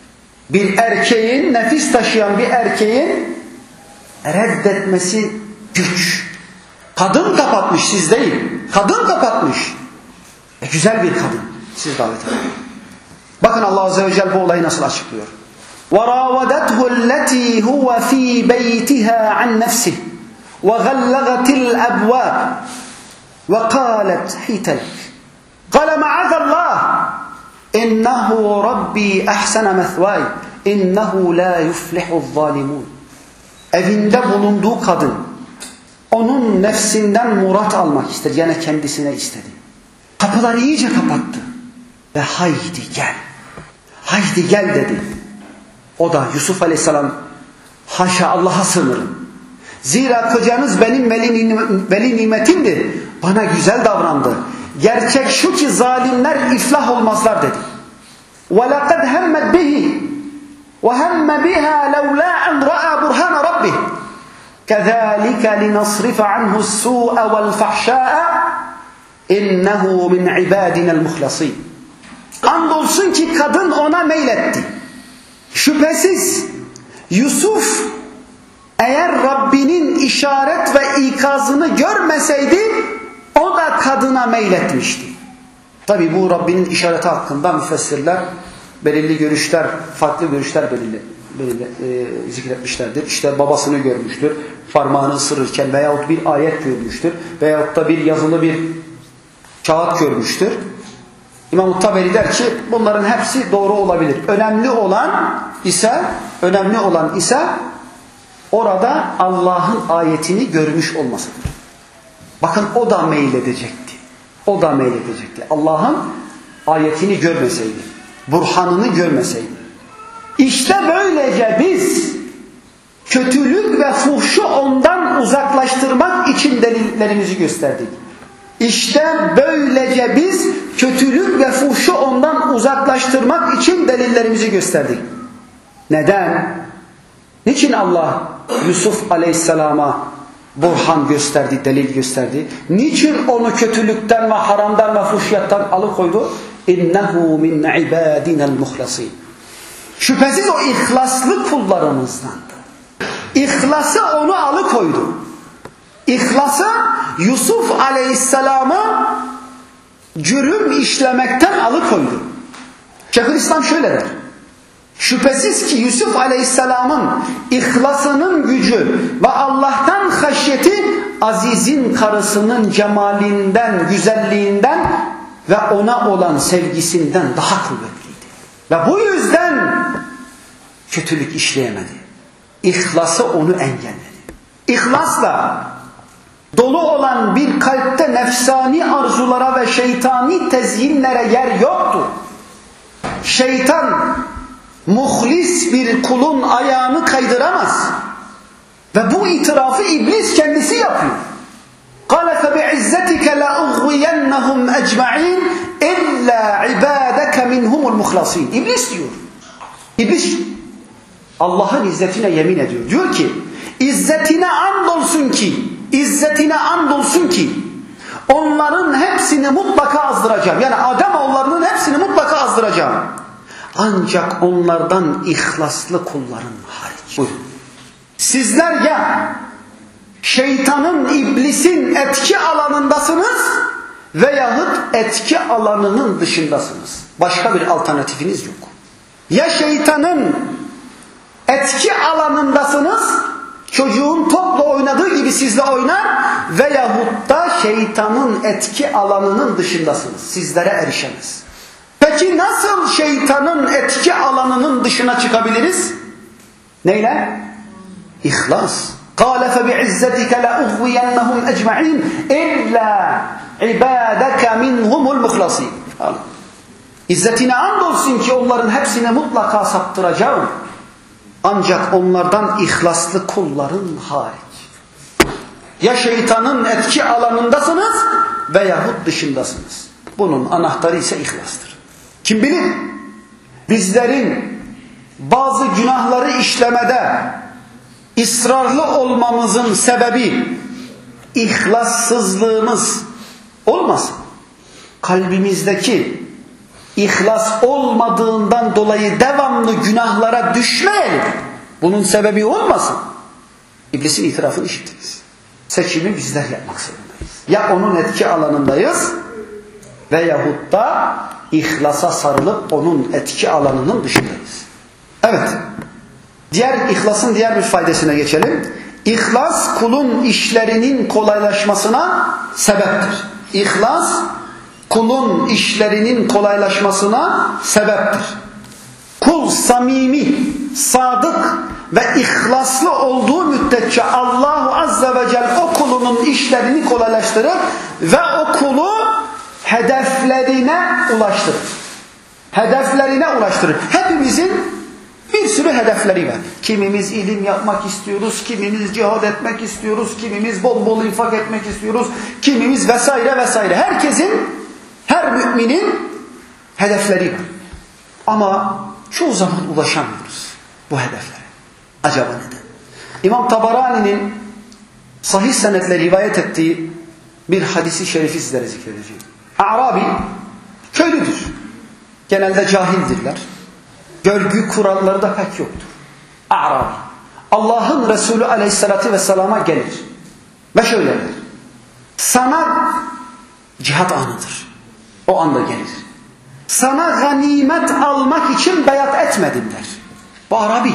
Bir erkeğin, nefis taşıyan bir erkeğin reddetmesi güç. Kadın kapatmış, siz değil. Kadın kapatmış. Güzel bir kadın. Siz davet edin. Bakın Allah Azze ve Celle bu olayı nasıl açıklıyor. وَرَاوَدَتْهُ الَّتِي هُوَ ف۪ي بَيْتِهَا عَنْ نَفْسِهِ وَغَلَّغَتِ الْأَبْوَابِ وَقَالَتْ حِيتَ لَكَ قَالَ مَعَاذَ اللّٰهِ اِنَّهُ رَبِّي اَحْسَنَ مَثْوَايَ اِنَّهُ لَا يُفْلِحُ الظَّالِمُونَ. Evinde bulunduğu kadın onun nefsinden murat almak istedi. Yani kendisine istedi. Kapıları iyice kapattı. Ve haydi gel. Haydi gel dedi. O da Yusuf Aleyhisselam, haşa Allah'a sığınırım. Zira kocanız benim veli nimetimdir. Bana güzel davrandı. Gerçek şu ki zalimler iflah olmazlar dedi. وَلَقَدْ هَمَّتْ بِهِ وَهَمَّ بِهَا لَوْلَا أَنْ رَأَى بُرْهَانَ رَبِّهِ كَذَٰلِكَ لِنَصْرِفَ عَنْهُ السُّوءَ وَالْفَحْشَاءَ اِنَّهُ مِنْ عِبَادِنَا الْمُخْلَصِينَ. Andolsun ki kadın ona meyletti. Şüphesiz Yusuf eğer Rabbinin işaret ve ikazını görmeseydi o da kadına meyletmişti. Tabi bu Rabbinin işareti hakkında müfessirler belirli görüşler, farklı görüşler zikretmişlerdir. İşte babasını görmüştür, parmağını ısırırken veyahut bir ayet görmüştür veyahut da bir yazılı bir kağıt görmüştür. İmam-ı Taberi der ki bunların hepsi doğru olabilir. Önemli olan ise orada Allah'ın ayetini görmüş olmasıdır. Bakın o da meyledecekti. Allah'ın ayetini görmeseydi, burhanını görmeseydi. İşte böylece biz kötülük ve fuhşu ondan uzaklaştırmak için delillerimizi gösterdik. İşte böylece biz kötülük ve fuhşu ondan uzaklaştırmak için delillerimizi gösterdik. Neden? Niçin Allah Yusuf Aleyhisselam'a burhan gösterdi, delil gösterdi? Niçin onu kötülükten ve haramdan ve fuhşiyattan alıkoydu? İnnehu min ibadina'l muhlasin. Şüphesiz o ihlaslı kullarımızdandı. İhlası onu alıkoydu. İhlası Yusuf Aleyhisselam'ı cürüm işlemekten alıkoydu. Şeyhülislam şöyle der. Şüphesiz ki Yusuf Aleyhisselam'ın ihlasının gücü ve Allah'tan haşyeti Aziz'in karısının cemalinden, güzelliğinden ve ona olan sevgisinden daha kuvvetliydi. Ve bu yüzden kötülük işleyemedi. İhlası onu engelledi. İhlasla dolu olan bir kalpte nefsani arzulara ve şeytani tezyinlere yer yoktu. Şeytan muhlis bir kulun ayağını kaydıramaz. Ve bu itirafı iblis kendisi yapıyor. قَالَ فَبِعِزَّتِكَ لَأُغْوِيَنَّهُمْ اَجْمَعِينَ اِلَّا عِبَادَكَ مِنْهُمُ الْمُخْلَصِينَ. İblis diyor. İblis Allah'ın izzetine yemin ediyor. Diyor ki İzzetine andolsun ki onların hepsini mutlaka azdıracağım. Yani Ademoğullarının hepsini mutlaka azdıracağım. Ancak onlardan ihlaslı kulların hariç. Buyurun. Sizler ya şeytanın, iblisin etki alanındasınız veyahut etki alanının dışındasınız. Başka bir alternatifiniz yok. Ya şeytanın etki alanındasınız, çocuğun topla oynadığı gibi sizle oynar veyahut da şeytanın etki alanının dışındasınız. Sizlere erişemez. Peki nasıl şeytanın etki alanının dışına çıkabiliriz? Neyle? İhlas. قَالَ فَبِعِزَّتِكَ لَأُغْوِيَنَّهُمْ اَجْمَعِينَ اِلَّا عِبَادَكَ مِنْهُمُ الْمُخْلَصِينَ. İzzetine andolsun ki onların hepsini mutlaka saptıracağım. Ancak onlardan ihlaslı kulların hariç. Ya şeytanın etki alanındasınız veyahut dışındasınız. Bunun anahtarı ise ihlastır. Kim bilir bizlerin bazı günahları işlemede ısrarlı olmamızın sebebi ihlassızlığımız olmasın. Kalbimizdeki İhlas olmadığından dolayı devamlı günahlara düşmeyelim. Bunun sebebi olmasın. İblisin itirafını işittiniz. Seçimi bizler yapmak zorundayız. Ya onun etki alanındayız veyahut da ihlasa sarılıp onun etki alanının dışındayız. Evet. İhlasın diğer bir faydasına geçelim. İhlas kulun işlerinin kolaylaşmasına sebeptir. İhlas kulun işlerinin kolaylaşmasına sebeptir. Kul samimi, sadık ve ihlaslı olduğu müddetçe Allahu Azze ve Celle o kulunun işlerini kolaylaştırır ve o kulu hedeflerine ulaştırır. Hedeflerine ulaştırır. Hepimizin bir sürü hedefleri var. Kimimiz ilim yapmak istiyoruz, kimimiz cihad etmek istiyoruz, kimimiz bol bol infak etmek istiyoruz, kimimiz vesaire vesaire. Her müminin hedefleri var. Ama çoğu zaman ulaşamıyoruz bu hedeflere. Acaba neden? İmam Tabarani'nin sahih senetle rivayet ettiği bir hadisi şerifi sizlere zikredeceğim. A'rabi köylüdür. Genelde cahildirler. Görgü kuralları da pek yoktur. A'rabi. Allah'ın Resulü Aleyhisselatü Vesselam'a gelir. Ve şöyle der. Sana cihat anıdır. O anda gelir. Sana ganimet almak için beyat etmedim der. Bu Arabi.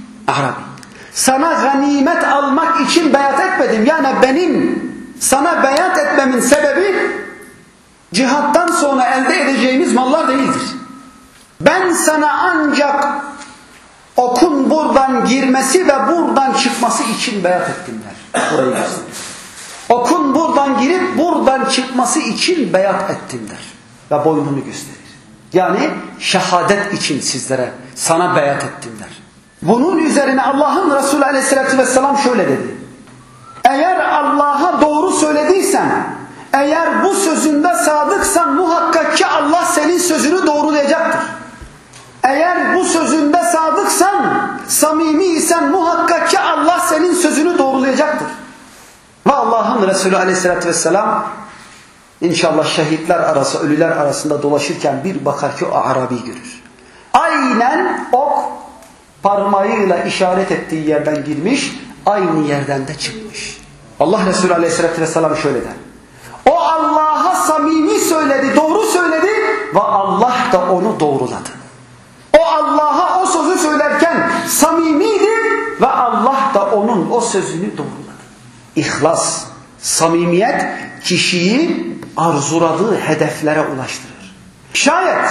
Sana ganimet almak için beyat etmedim. Yani benim sana beyat etmemin sebebi cihattan sonra elde edeceğimiz mallar değildir. Ben sana ancak okun buradan girmesi ve buradan çıkması için beyat ettim der. Burayı gösteriyor. Okun buradan girip buradan çıkması için beyat ettim der. Ve boynunu gösterir. Yani şehadet için sana beyat ettim der. Bunun üzerine Allah'ın Resulü Aleyhisselatü Vesselam şöyle dedi. Eğer Allah'a doğru söylediysen, eğer bu sözünde sadıksan muhakkak ki Allah senin sözünü doğrulayacaktır. Eğer bu sözünde sadıksan, samimiysen muhakkak ki Allah senin sözünü doğrulayacaktır. Ve Allah'ın Resulü Aleyhisselatü Vesselam İnşallah şehitler arası, ölüler arasında dolaşırken bir bakar ki o Arabi görür. Aynen ok parmağıyla işaret ettiği yerden girmiş, aynı yerden de çıkmış. Allah Resulü Aleyhisselatü Vesselam şöyle der. O Allah'a samimi söyledi, doğru söyledi ve Allah da onu doğruladı. O Allah'a o sözü söylerken samimiydi ve Allah da onun o sözünü doğruladı. İhlas, samimiyet kişiyi arzuladığı hedeflere ulaştırır. Şayet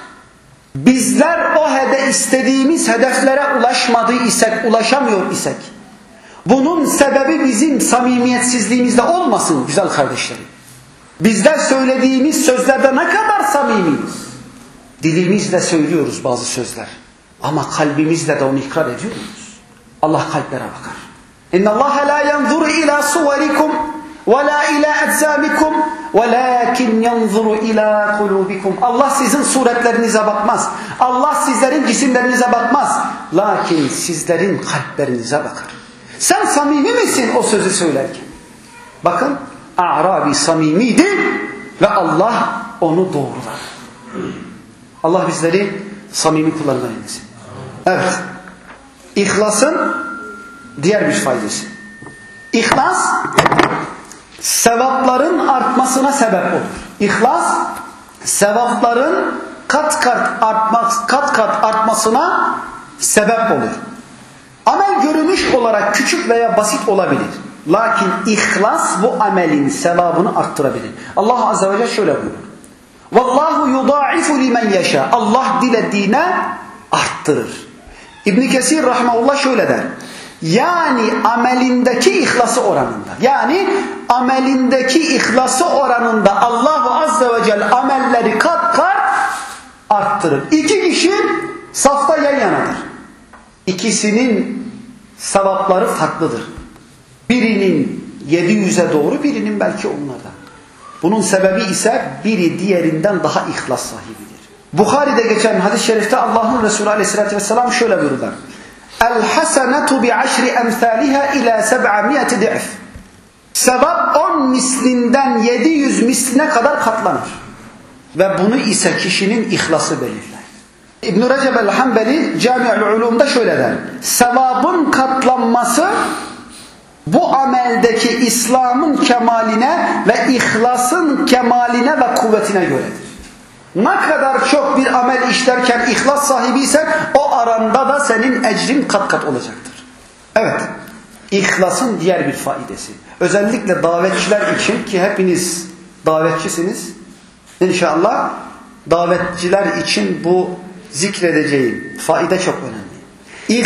bizler istediğimiz hedeflere ulaşamıyor isek, bunun sebebi bizim samimiyetsizliğimizde olmasın güzel kardeşlerim. Bizler söylediğimiz sözlerde ne kadar samimiyiz? Dilimizle söylüyoruz bazı sözler. Ama kalbimizle de onu ikrar ediyor muyuz? Allah kalplere bakar. İnna Allah la yanzuru ila suverikum وَلَا اِلَى اَجْزَامِكُمْ وَلَاكِنْ يَنْظُرُ اِلَى قُلُوبِكُمْ Allah sizin suretlerinize bakmaz. Allah sizlerin cisimlerinize bakmaz. Lakin sizlerin kalplerinize bakar. Sen samimi misin o sözü söylerken? Bakın A'rabi samimiydi ve Allah onu doğruladı. Allah bizleri samimi kullarından eylesin. Evet. İhlasın diğer bir faydası. İhlas sevapların artmasına sebep olur. İhlas sevapların kat kat artmasına sebep olur. Amel görünüş olarak küçük veya basit olabilir. Lakin ihlas bu amelin sevabını arttırabilir. Allah Azze ve Celle şöyle buyuruyor. Vallahu yudaifu limen yasha. Allah dilediğine arttırır. İbn Kesir rahmetullah şöyle der. Yani amelindeki ihlası oranında Allahu Azze ve Celle amelleri kat kat arttırır. İki kişi safta yan yanadır. İkisinin sevapları farklıdır. Birinin 700'e doğru, birinin belki onlardan. Bunun sebebi ise biri diğerinden daha ihlas sahibidir. Bukhari'de geçen hadis-i şerifte Allah'ın Resulü Aleyhisselatü Vesselam şöyle buyururlar. El-hasenetu bi'aşri emthaliha ila 700 di'f. Sevap 10 mislinden 700 misline kadar katlanır. Ve bunu ise kişinin ihlası belirler. İbn-i Recep el-Hanbeli Cami-ül Ulum'da şöyle der. Sevabın katlanması bu ameldeki İslam'ın kemaline ve ihlasın kemaline ve kuvvetine göredir. Ne kadar çok bir amel işlerken ihlas sahibiysen o aranda da senin ecrin kat kat olacaktır. Evet, ihlasın diğer bir faidesi. Özellikle davetçiler için ki hepiniz davetçisiniz. İnşallah davetçiler için bu zikredeceğim faide çok önemli.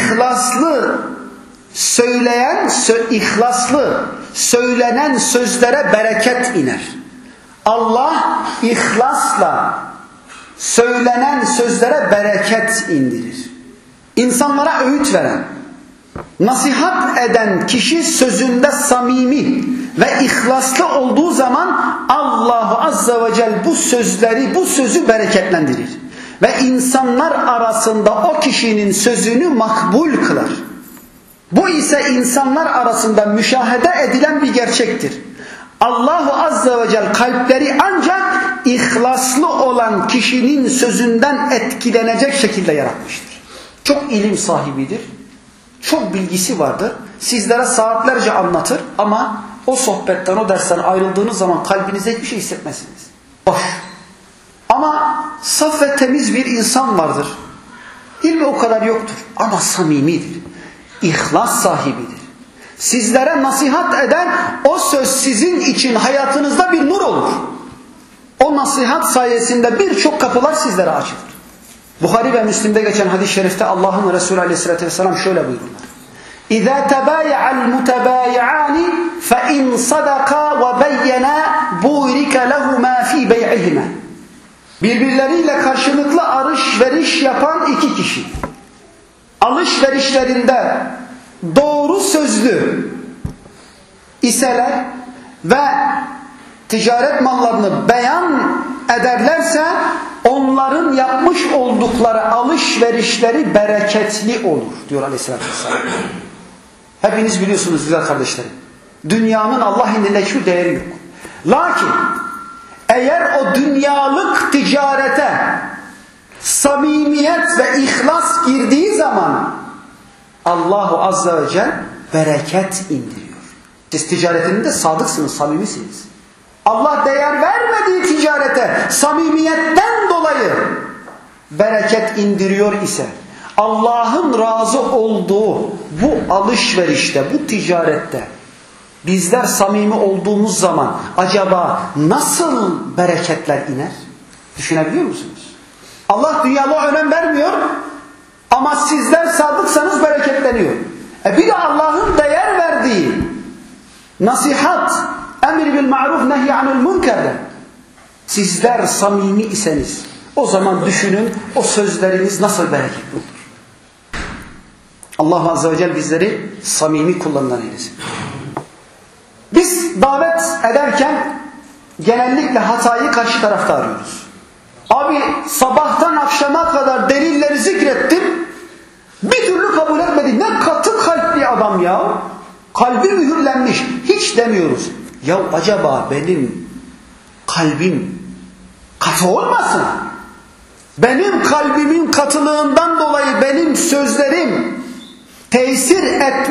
İhlaslı söylenen sözlere bereket iner. Allah ihlasla söylenen sözlere bereket indirir. İnsanlara öğüt veren, nasihat eden kişi sözünde samimi ve ihlaslı olduğu zaman Allahu Azze ve Celle bu sözü bereketlendirir. Ve insanlar arasında o kişinin sözünü makbul kılar. Bu ise insanlar arasında müşahede edilen bir gerçektir. Allahu Azze ve Celle kalpleri ancak ihlaslı olan kişinin sözünden etkilenecek şekilde yaratmıştır. Çok ilim sahibidir. Çok bilgisi vardır. Sizlere saatlerce anlatır ama o sohbetten, o dersten ayrıldığınız zaman kalbinize hiçbir şey hissetmezsiniz. Boş. Ama saf ve temiz bir insan vardır. İlmi o kadar yoktur ama samimidir. İhlas sahibidir. Sizlere nasihat eden o söz sizin için hayatınızda bir nur olur. O nasihat sayesinde birçok kapılar sizlere açılır. Buhari ve Müslim'de geçen hadis-i şerifte Allah'ın Resulü Aleyhisselatü Vesselam şöyle buyururlar. اِذَا تَبَايَعَ الْمُتَبَايِعَانِ فَاِنْ صَدَقَا وَبَيَّنَا بُورِكَ لَهُمَا ف۪ي بَيْعِهِمَا. Birbirleriyle karşılıklı alışveriş yapan iki kişi, alışverişlerinde doğru sözlü iseler ve ticaret mallarını beyan ederlerse onların yapmış oldukları alışverişleri bereketli olur diyor Aleyhisselatü Vesselam. Hepiniz biliyorsunuz güzel kardeşlerim. Dünyanın Allah indinde hiçbir değeri yok. Lakin eğer o dünyalık ticarete samimiyet ve ihlas girdiği zaman Allahu Azze ve Celle bereket indiriyor. Siz ticaretinde sadıksınız, samimisiniz. Allah değer vermediği ticarete samimiyetten dolayı bereket indiriyor ise Allah'ın razı olduğu bu alışverişte, bu ticarette bizler samimi olduğumuz zaman acaba nasıl bereketler iner? Düşünebiliyor musunuz? Allah dünyalığa önem vermiyor ama sizler sadıksanız bereketleniyor. Bir de Allah'ın değer verdiği nasihat, emir bil ma'ruf nehy anil münker'de sizler samimi iseniz o zaman düşünün o sözleriniz nasıl bereketli olur. Allah Azze ve Celle bizleri samimi kullarından eylesin. Biz davet ederken genellikle hatayı karşı tarafta arıyoruz. Abi sabahtan akşama kadar delilleri zikrettim, bir türlü kabul etmedi. Ne katı kalpli adam ya. Kalbi mühürlenmiş. Hiç demiyoruz. Ya acaba benim kalbim katı olmasın? Benim kalbimin katılığından dolayı benim sözlerim tesir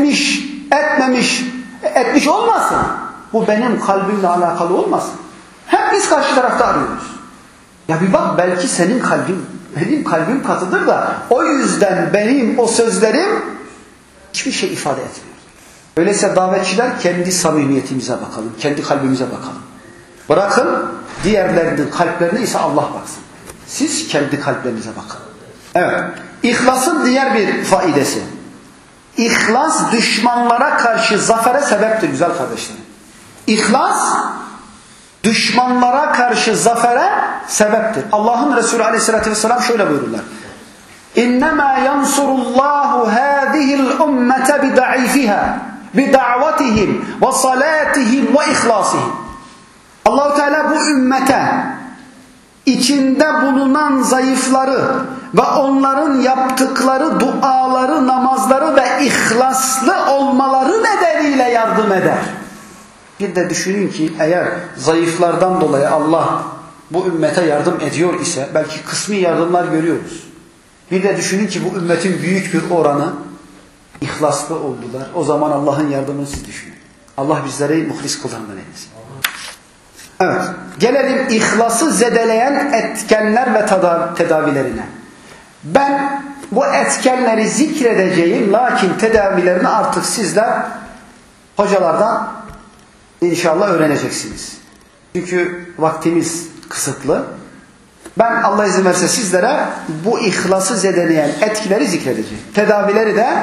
etmiş olmasın. Bu benim kalbimle alakalı olmasın. Hep biz karşı tarafta arıyoruz. Ya bir bak belki senin kalbin, benim kalbim katıdır da o yüzden benim o sözlerim hiçbir şey ifade etmiyor. Öyleyse davetçiler kendi samimiyetimize bakalım, kendi kalbimize bakalım. Bırakın diğerlerinin kalplerine ise Allah baksın. Siz kendi kalplerinize bakın. Evet. İhlasın diğer bir faidesi. İhlas düşmanlara karşı zafere sebeptir güzel kardeşlerim. İhlas düşmanlara karşı zafere sebeptir. Allah'ın Resulü Aleyhisselatü Vesselam şöyle buyururlar. İnnemâ yansurullâhu hâzihil ummete bida'ifihâ bida'vatihim ve salatihim ve ihlasihim. Allah-u Teala bu ümmete içinde bulunan zayıfları ve onların yaptıkları duaları, namazları ve ihlaslı olmaları nedeniyle yardım eder. Bir de düşünün ki eğer zayıflardan dolayı Allah bu ümmete yardım ediyor ise, belki kısmi yardımlar görüyoruz. Bir de düşünün ki bu ümmetin büyük bir oranı ihlaslı oldular. O zaman Allah'ın yardımını siz düşünün. Allah bizleri muhlis kullarından eylesin. Evet. Gelelim ihlası zedeleyen etkenler ve tedavilerine. Ben bu etkenleri zikredeceğim, lakin tedavilerini artık sizler hocalardan inşallah öğreneceksiniz. Çünkü vaktimiz kısıtlı. Ben Allah izin verirse sizlere bu ihlası zedeleyen etkileri zikredeceğim. Tedavileri de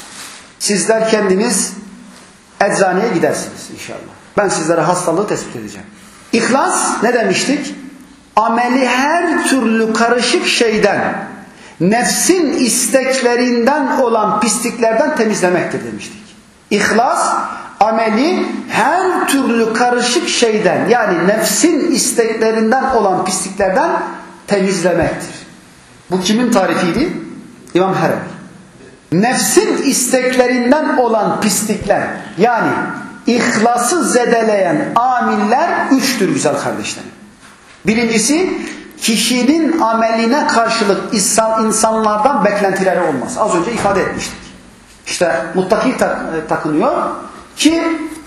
sizler kendiniz eczaneye gidersiniz inşallah. Ben sizlere hastalığı tespit edeceğim. İhlas ne demiştik? Ameli her türlü karışık şeyden, nefsin isteklerinden olan pisliklerden temizlemektir demiştik. İhlas, ameli her türlü karışık şeyden, yani nefsin isteklerinden olan pisliklerden temizlemektir. Bu kimin tarifiydi? İmam Harabi. Nefsin isteklerinden olan pislikler, yani İhlası zedeleyen amiller üçtür güzel kardeşlerim. Birincisi, kişinin ameline karşılık insanlardan beklentileri olmaz. Az önce ifade etmiştik. İşte muttaki takınıyor ki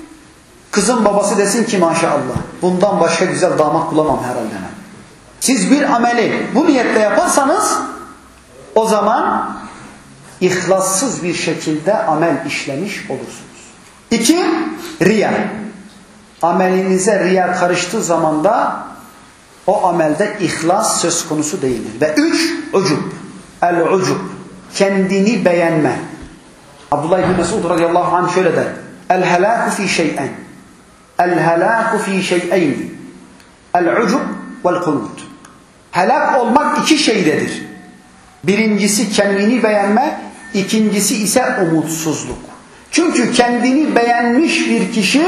kızın babası desin ki maşallah bundan başka güzel damat bulamam herhalde. Siz bir ameli bu niyetle yaparsanız o zaman ihlassız bir şekilde amel işlemiş olursunuz. 2. Riya. Amelinize riya karıştığı zaman da o amelde ihlas söz konusu değildir. Ve 3. Ucub. El-ucub. Kendini beğenme. Abdullah İbni Mesud radıyallahu anh şöyle der. El-helâku fî şey'en. El-helâku fî şey'eyn. El-ucub vel-kunut. Helak olmak iki şeydedir. Birincisi kendini beğenme, ikincisi ise umutsuzluk. Çünkü kendini beğenmiş bir kişi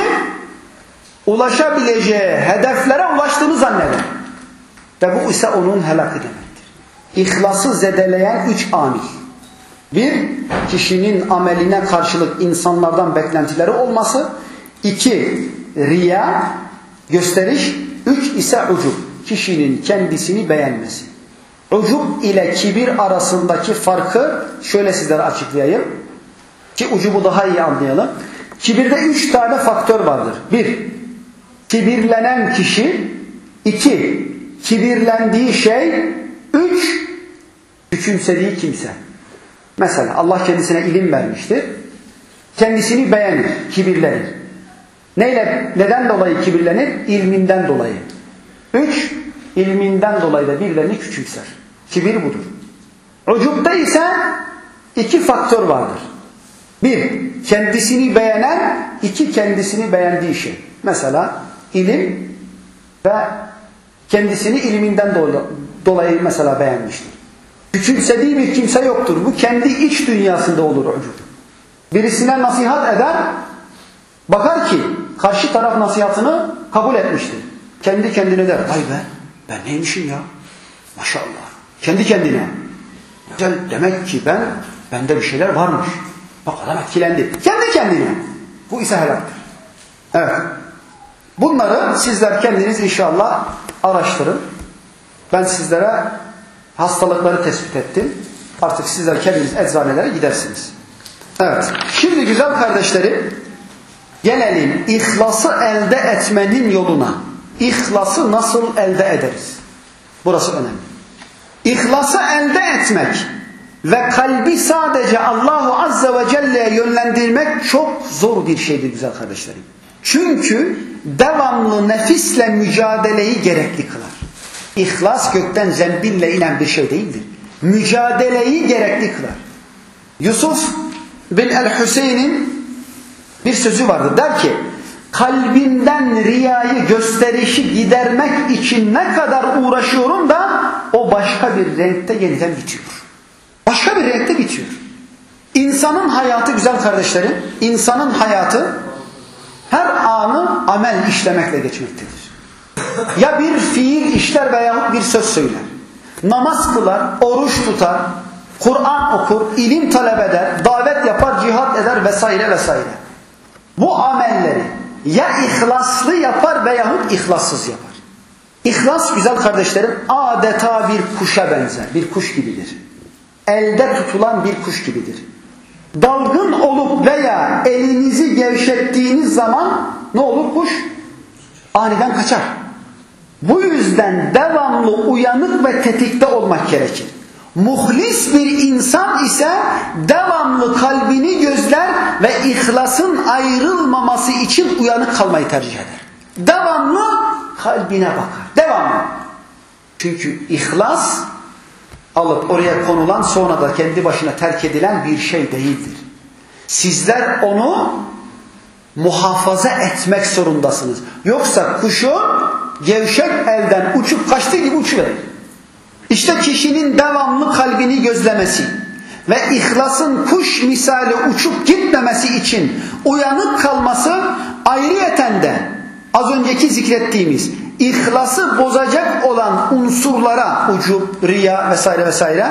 ulaşabileceği hedeflere ulaştığını zanneder. Ve bu ise onun helakı demektir. İhlası zedeleyen 3 amil. 1. Kişinin ameline karşılık insanlardan beklentileri olması. 2. Riya, gösteriş. 3 ise ucub. Kişinin kendisini beğenmesi. Ucub ile kibir arasındaki farkı şöyle sizlere açıklayayım. Ki ucubu daha iyi anlayalım. Kibirde 3 tane faktör vardır. 1. Kibirlenen kişi. 2. Kibirlendiği şey. 3. Küçümsediği kimse. Mesela Allah kendisine ilim vermiştir. Kendisini beğenir, kibirlenir. Neden dolayı kibirlenir? İlminden dolayı. 3. İlminden dolayı da birilerini küçümser. Kibir budur. Ucubda ise 2 faktör vardır. 1. Kendisini beğenen, 2. Kendisini beğendiği şey. Mesela ilim ve kendisini ilminden dolayı mesela beğenmiştir. Küçümsediği bir kimse yoktur. Bu kendi iç dünyasında olur ucub. Birisine nasihat eder, bakar ki karşı taraf nasihatını kabul etmiştir. Kendi kendine der, vay be ben neymişim ya? Maşallah. Kendi kendine. Demek ki bende bir şeyler varmış. Bak adam etkilendi. Kendi kendine. Bu ise helaktır. Evet. Bunları sizler kendiniz inşallah araştırın. Ben sizlere hastalıkları tespit ettim. Artık sizler kendiniz eczanelere gidersiniz. Evet. Şimdi güzel kardeşlerim, gelelim ihlası elde etmenin yoluna. İhlası nasıl elde ederiz? Burası önemli. İhlası elde etmek ve kalbi sadece Allahu Azze ve Celle'ye yönlendirmek çok zor bir şeydir güzel kardeşlerim. Çünkü devamlı nefisle mücadeleyi gerekli kılar. İhlas gökten zembille inen bir şey değildir. Mücadeleyi gerekli kılar. Yusuf bin el-Hüseyin'in bir sözü vardı. Der ki, kalbimden riyayı, gösterişi gidermek için ne kadar uğraşıyorum da o başka bir renkte yeniden bitiyor. Başka bir renkte bitiyor. İnsanın hayatı güzel kardeşlerim, insanın hayatı her anı amel işlemekle geçmektedir. Ya bir fiil işler veyahut bir söz söyler. Namaz kılar, oruç tutar, Kur'an okur, ilim talep eder, davet yapar, cihat eder vesaire vesaire. Bu amelleri ya ihlaslı yapar veyahut ihlassız yapar. İhlas güzel kardeşlerim adeta bir kuşa benzer. Bir kuş gibidir. Elde tutulan bir kuş gibidir. Dalgın olup veya elinizi gevşettiğiniz zaman ne olur kuş? Aniden kaçar. Bu yüzden devamlı uyanık ve tetikte olmak gerekir. Muhlis bir insan ise devamlı kalbini gözler ve ihlasın ayrılmaması için uyanık kalmayı tercih eder. Devamlı kalbine bakar. Devamlı. Çünkü ihlas alıp oraya konulan sonra da kendi başına terk edilen bir şey değildir. Sizler onu muhafaza etmek zorundasınız. Yoksa kuşun gevşek elden uçup kaçtığı gibi uçuverir. İşte kişinin devamlı kalbini gözlemesi ve ihlasın kuş misali uçup gitmemesi için uyanık kalması ayrıyeten de az önceki zikrettiğimiz İhlası bozacak olan unsurlara ucub, riya vesaire vesaire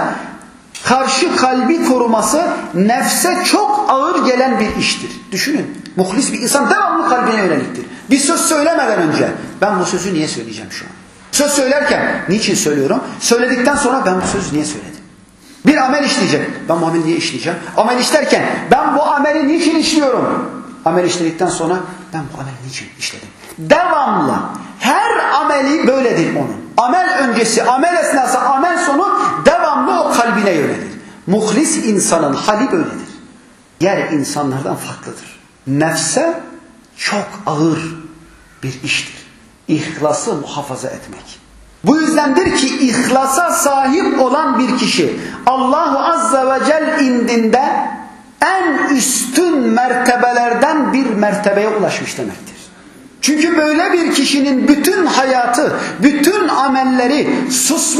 karşı kalbi koruması nefse çok ağır gelen bir iştir. Düşünün. Muhlis bir insan devamlı kalbine yöneliktir. Bir söz söylemeden önce ben bu sözü niye söyleyeceğim şu an? Söz söylerken niçin söylüyorum? Söyledikten sonra ben bu sözü niye söyledim? Bir amel işleyecek. Ben bu ameli niye işleyeceğim? Amel işlerken ben bu ameli niçin işliyorum? Amel işledikten sonra ben bu ameli niçin işledim? Devamlı. Her ameli böyledir onun. Amel öncesi, amel esnası, amel sonu devamlı o kalbine yönelir. Muhlis insanın hali böyledir. Diğer insanlardan farklıdır. Nefse çok ağır bir iştir. İhlası muhafaza etmek. Bu yüzdendir ki ihlasa sahip olan bir kişi Allah-u Azze ve Celle indinde en üstün mertebelerden bir mertebeye ulaşmış demektir. Çünkü böyle bir kişinin bütün hayatı, bütün amelleri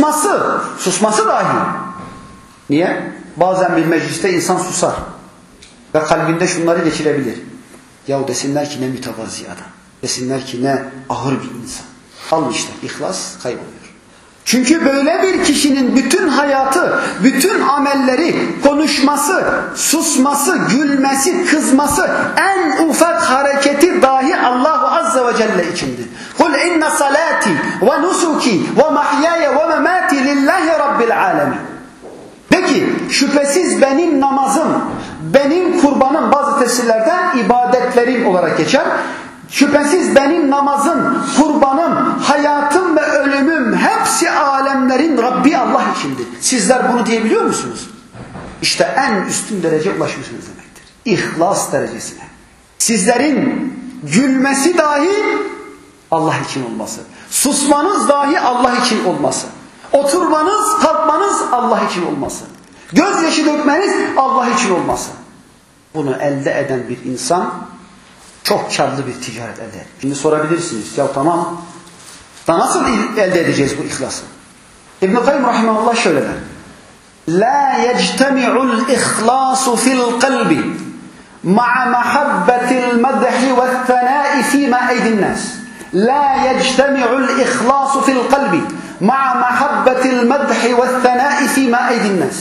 susması dahi. Niye? Bazen bir mecliste insan susar ve kalbinde şunları geçirebilir. Yahu desinler ki ne mütevazi adam. Desinler ki ne ağır bir insan. Al işte ihlas kayboluyor. Çünkü böyle bir kişinin bütün hayatı, bütün amelleri, konuşması, susması, gülmesi, kızması, en ufak hareketi dahi Allah-u Azze ve Celle içindir. Kul inne salati ve nusuki ve mahyaya ve memati lillahi rabbil alemin. Peki şüphesiz benim namazım, benim kurbanım bazı tefsirlerde ibadetlerim olarak geçer. Şüphesiz benim namazım, kurbanım, hayatım ve ölümüm hepsi alemlerin Rabbi Allah içindir. Sizler bunu diyebiliyor musunuz? İşte en üstün derece ulaşmışsınız demektir. İhlas derecesine. Sizlerin gülmesi dahi Allah için olması. Susmanız dahi Allah için olması. Oturmanız, kalkmanız Allah için olması. Gözyaşı dökmeniz Allah için olması. Bunu elde eden bir insan çok karlı bir ticaret elde eder. Şimdi sorabilirsiniz. Ya tamam. Da nasıl elde edeceğiz bu ihlası? İbn-i Kayyum rahimahullah şöyle der. La yectemi'ul ihlasu fil kalbi ma'a mahabbetil medhi ve thanai fîmâ eydin nas. La yectemi'ul ihlasu fil kalbi ma'a mahabbetil medhi ve thanai fîmâ eydin nas.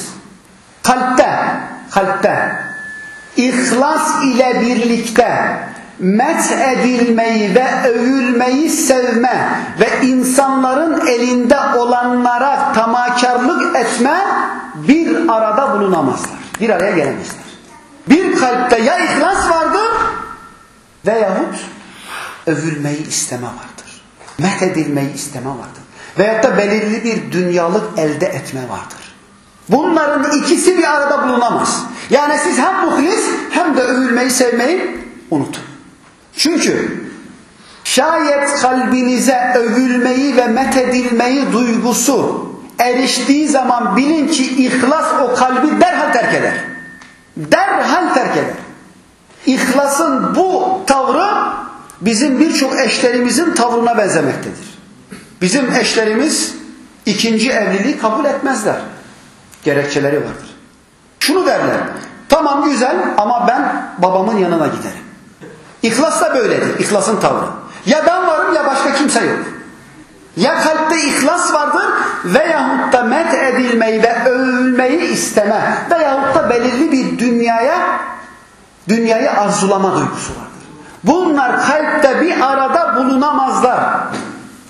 Kalpte ihlas ile birlikte met edilmeyi ve övülmeyi sevme ve insanların elinde olanlara tamakarlık etme bir arada bulunamazlar. Bir araya gelemezler. Bir kalpte ya ihlas vardır veyahut övülmeyi isteme vardır. Met edilmeyi isteme vardır. Veyahut da belirli bir dünyalık elde etme vardır. Bunların ikisi bir arada bulunamaz. Yani siz hem muhlis hem de övülmeyi sevmeyi unutun. Çünkü şayet kalbinize övülmeyi ve methedilmeyi duygusu eriştiği zaman bilin ki ihlas o kalbi derhal terk eder. Derhal terk eder. İhlasın bu tavrı bizim birçok eşlerimizin tavrına benzemektedir. Bizim eşlerimiz ikinci evliliği kabul etmezler. Gerekçeleri vardır. Şunu derler. Tamam güzel ama ben babamın yanına giderim. İhlas da böyledir. İhlasın tavrı. Ya ben varım ya başka kimse yok. Ya kalpte ihlas vardır veyahut da met edilmeyi ve övülmeyi isteme veyahut da belirli bir dünyayı arzulama duygusu vardır. Bunlar kalpte bir arada bulunamazlar.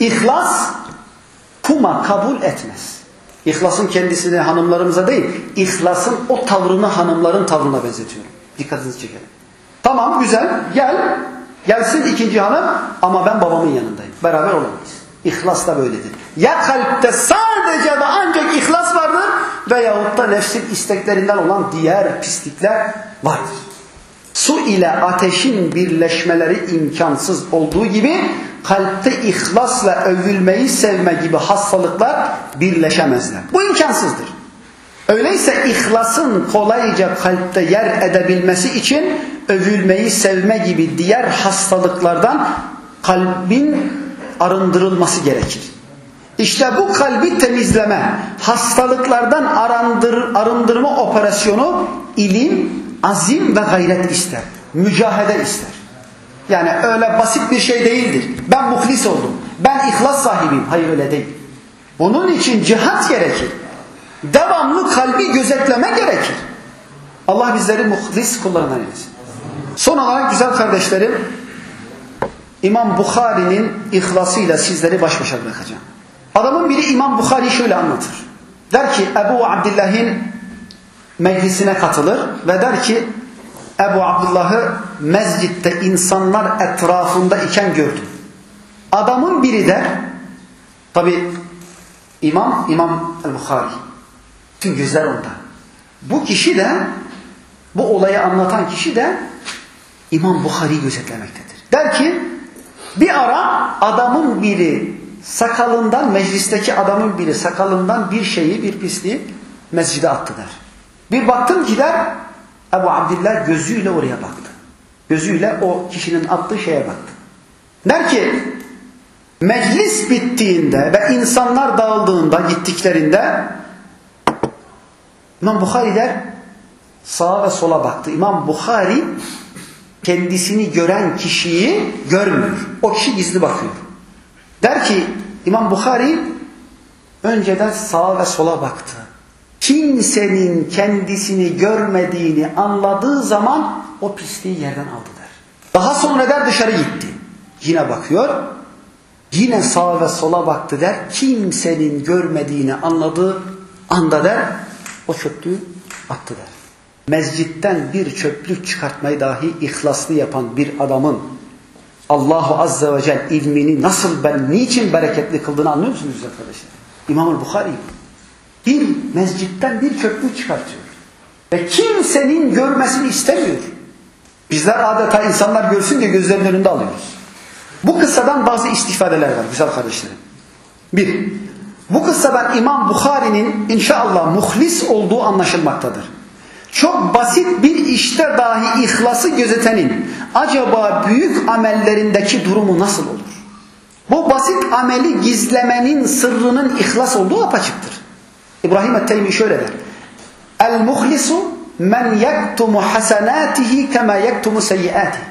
İhlas kuma kabul etmez. İhlasın kendisini hanımlarımıza değil, ihlasın o tavrını hanımların tavrına benzetiyorum. Dikkatinizi çekelim. Tamam, güzel, gelsin ikinci hanım ama ben babamın yanındayım. Beraber olamayız. İhlas da böyledir. Ya kalpte sadece ve ancak ihlas vardır veyahut da nefsin isteklerinden olan diğer pislikler vardır. Su ile ateşin birleşmeleri imkansız olduğu gibi kalpte ihlasla övülmeyi sevme gibi hastalıklar birleşemezler. Bu imkansızdır. Öyleyse ihlasın kolayca kalpte yer edebilmesi için övülmeyi sevme gibi diğer hastalıklardan kalbin arındırılması gerekir. İşte bu kalbi temizleme, hastalıklardan arındırma operasyonu ilim, azim ve gayret ister. Mücahede ister. Yani öyle basit bir şey değildir. Ben muhlis oldum, ben ihlas sahibiyim. Hayır, öyle değil. Bunun için cihat gerekir. Devamlı kalbi gözetleme gerekir. Allah bizleri muhlis kullarından eylesin. Son olarak güzel kardeşlerim, İmam Bukhari'nin ihlasıyla sizleri baş başa bırakacağım. Adamın biri İmam Bukhari şöyle anlatır. Der ki Ebu Abdillah'ın meclisine katılır ve der ki Ebu Abdullah'ı mescitte insanlar etrafında iken gördüm. Adamın biri de tabi İmam el-Bukhari. Tüm gözler onda. Bu kişi de, bu olayı anlatan kişi de İmam Bukhari'yi gözetlemektedir. Der ki bir ara adamın biri sakalından, meclisteki adamın biri sakalından bir şeyi, bir pisliği mescide attı der. Bir baktım ki der Ebu Abdillah gözüyle oraya baktı. Gözüyle o kişinin attığı şeye baktı. Der ki meclis bittiğinde ve insanlar dağıldığında, gittiklerinde İmam Bukhari der sağa ve sola baktı. İmam Bukhari kendisini gören kişiyi görmüyor. O kişi gizli bakıyor. Der ki İmam Bukhari önceden sağa ve sola baktı. Kimsenin kendisini görmediğini anladığı zaman o pisliği yerden aldı der. Daha sonra der dışarı gitti. Yine bakıyor. Yine sağa ve sola baktı der. Kimsenin görmediğini anladığı anda der o çöplüğü attı der. Mescitten bir çöplük çıkartmayı dahi ihlaslı yapan bir adamın Allahu Azze ve Celle ilmini nasıl niçin bereketli kıldığını anlıyor musunuz arkadaşlar? İmam-ı Bukhari bir mescitten bir çöplük çıkartıyor. Ve kimsenin görmesini istemiyor. Bizler adeta insanlar görsün diye gözlerinin önünde alıyoruz. Bu kıssadan bazı istifadeler var güzel kardeşlerim. Bir, bu kıssadan İmam Bukhari'nin inşallah muhlis olduğu anlaşılmaktadır. Çok basit bir işte dahi ihlası gözetenin acaba büyük amellerindeki durumu nasıl olur? Bu basit ameli gizlemenin sırrının ihlas olduğu apaçıktır. İbrahim et-Teymi şöyle der. El-muhlisu men yektumu hasenatihi kema yektumu seyyiatihi.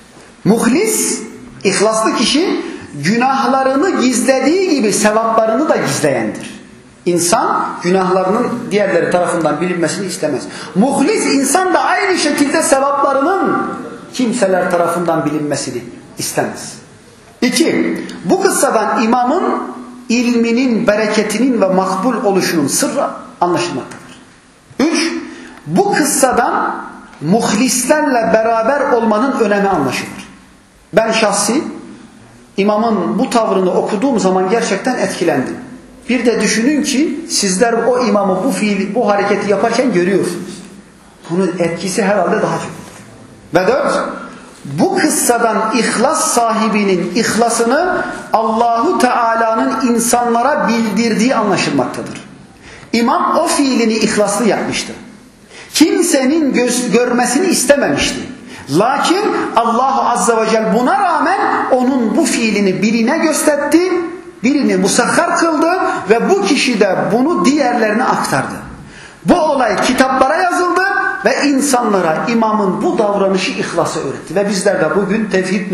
Muhlis, ihlaslı kişi günahlarını gizlediği gibi sevaplarını da gizleyendir. İnsan günahlarının diğerleri tarafından bilinmesini istemez. Muhlis insan da aynı şekilde sevaplarının kimseler tarafından bilinmesini istemez. 2. Bu kıssadan imamın ilminin, bereketinin ve makbul oluşunun sırrı anlaşılmaktadır. 3. Bu kıssadan muhlislerle beraber olmanın önemi anlaşılır. Ben şahsi imamın bu tavrını okuduğum zaman gerçekten etkilendim. Bir de düşünün ki sizler o imamı bu hareketi yaparken görüyorsunuz. Bunun etkisi herhalde daha çok. Ve 4. Bu kıssadan ihlas sahibinin ihlasını Allahu Teala'nın insanlara bildirdiği anlaşılmaktadır. İmam o fiilini ihlaslı yapmıştı. Kimsenin görmesini istememişti. Lakin Allahu Azze ve Celle buna rağmen onun bu fiilini birine gösterdi, birini musahhar kıldı ve bu kişi de bunu diğerlerine aktardı. Bu olay kitaplara yazıldı ve insanlara imamın bu davranışı ihlası öğretti. Ve bizler de bugün Tevhid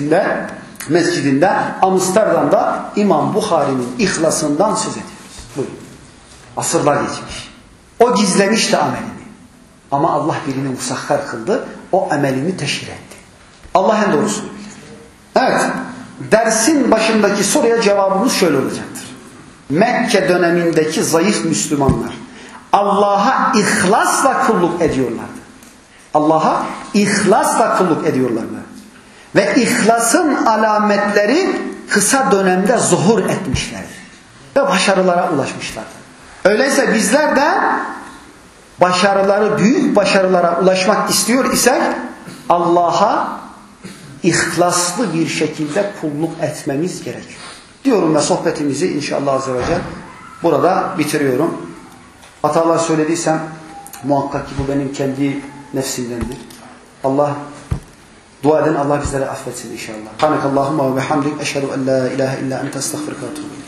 Mescidinde Amsterdam'da İmam Bukhari'nin ihlasından söz ediyoruz. Buyurun. Asırlar geçmiş. O gizlemişti amelini. Ama Allah birini musahhar kıldı. O amelini teşhir etti. Allah en doğrusunu bilir. Evet. dersin başındaki soruya cevabımız şöyle olacaktır. Mekke dönemindeki zayıf Müslümanlar Allah'a ihlasla kulluk ediyorlardı. Allah'a ihlasla kulluk ediyorlardı. Ve ihlasın alametleri kısa dönemde zuhur etmişlerdi. Ve başarılara ulaşmışlardı. Öyleyse bizler de büyük başarılara ulaşmak istiyor isek Allah'a ihlaslı bir şekilde kulluk etmemiz gerekiyor. Diyorum ve sohbetimizi inşallah Azze ve Celle burada bitiriyorum. Hatalar söylediysem muhakkak ki bu benim kendi nefsimdendir. Dua edin, Allah bizleri affetsin inşallah. Subhanakallahumma ve bihamdik eşhedü en la ilahe illa ente estağfiruke ve etûbü ileyk.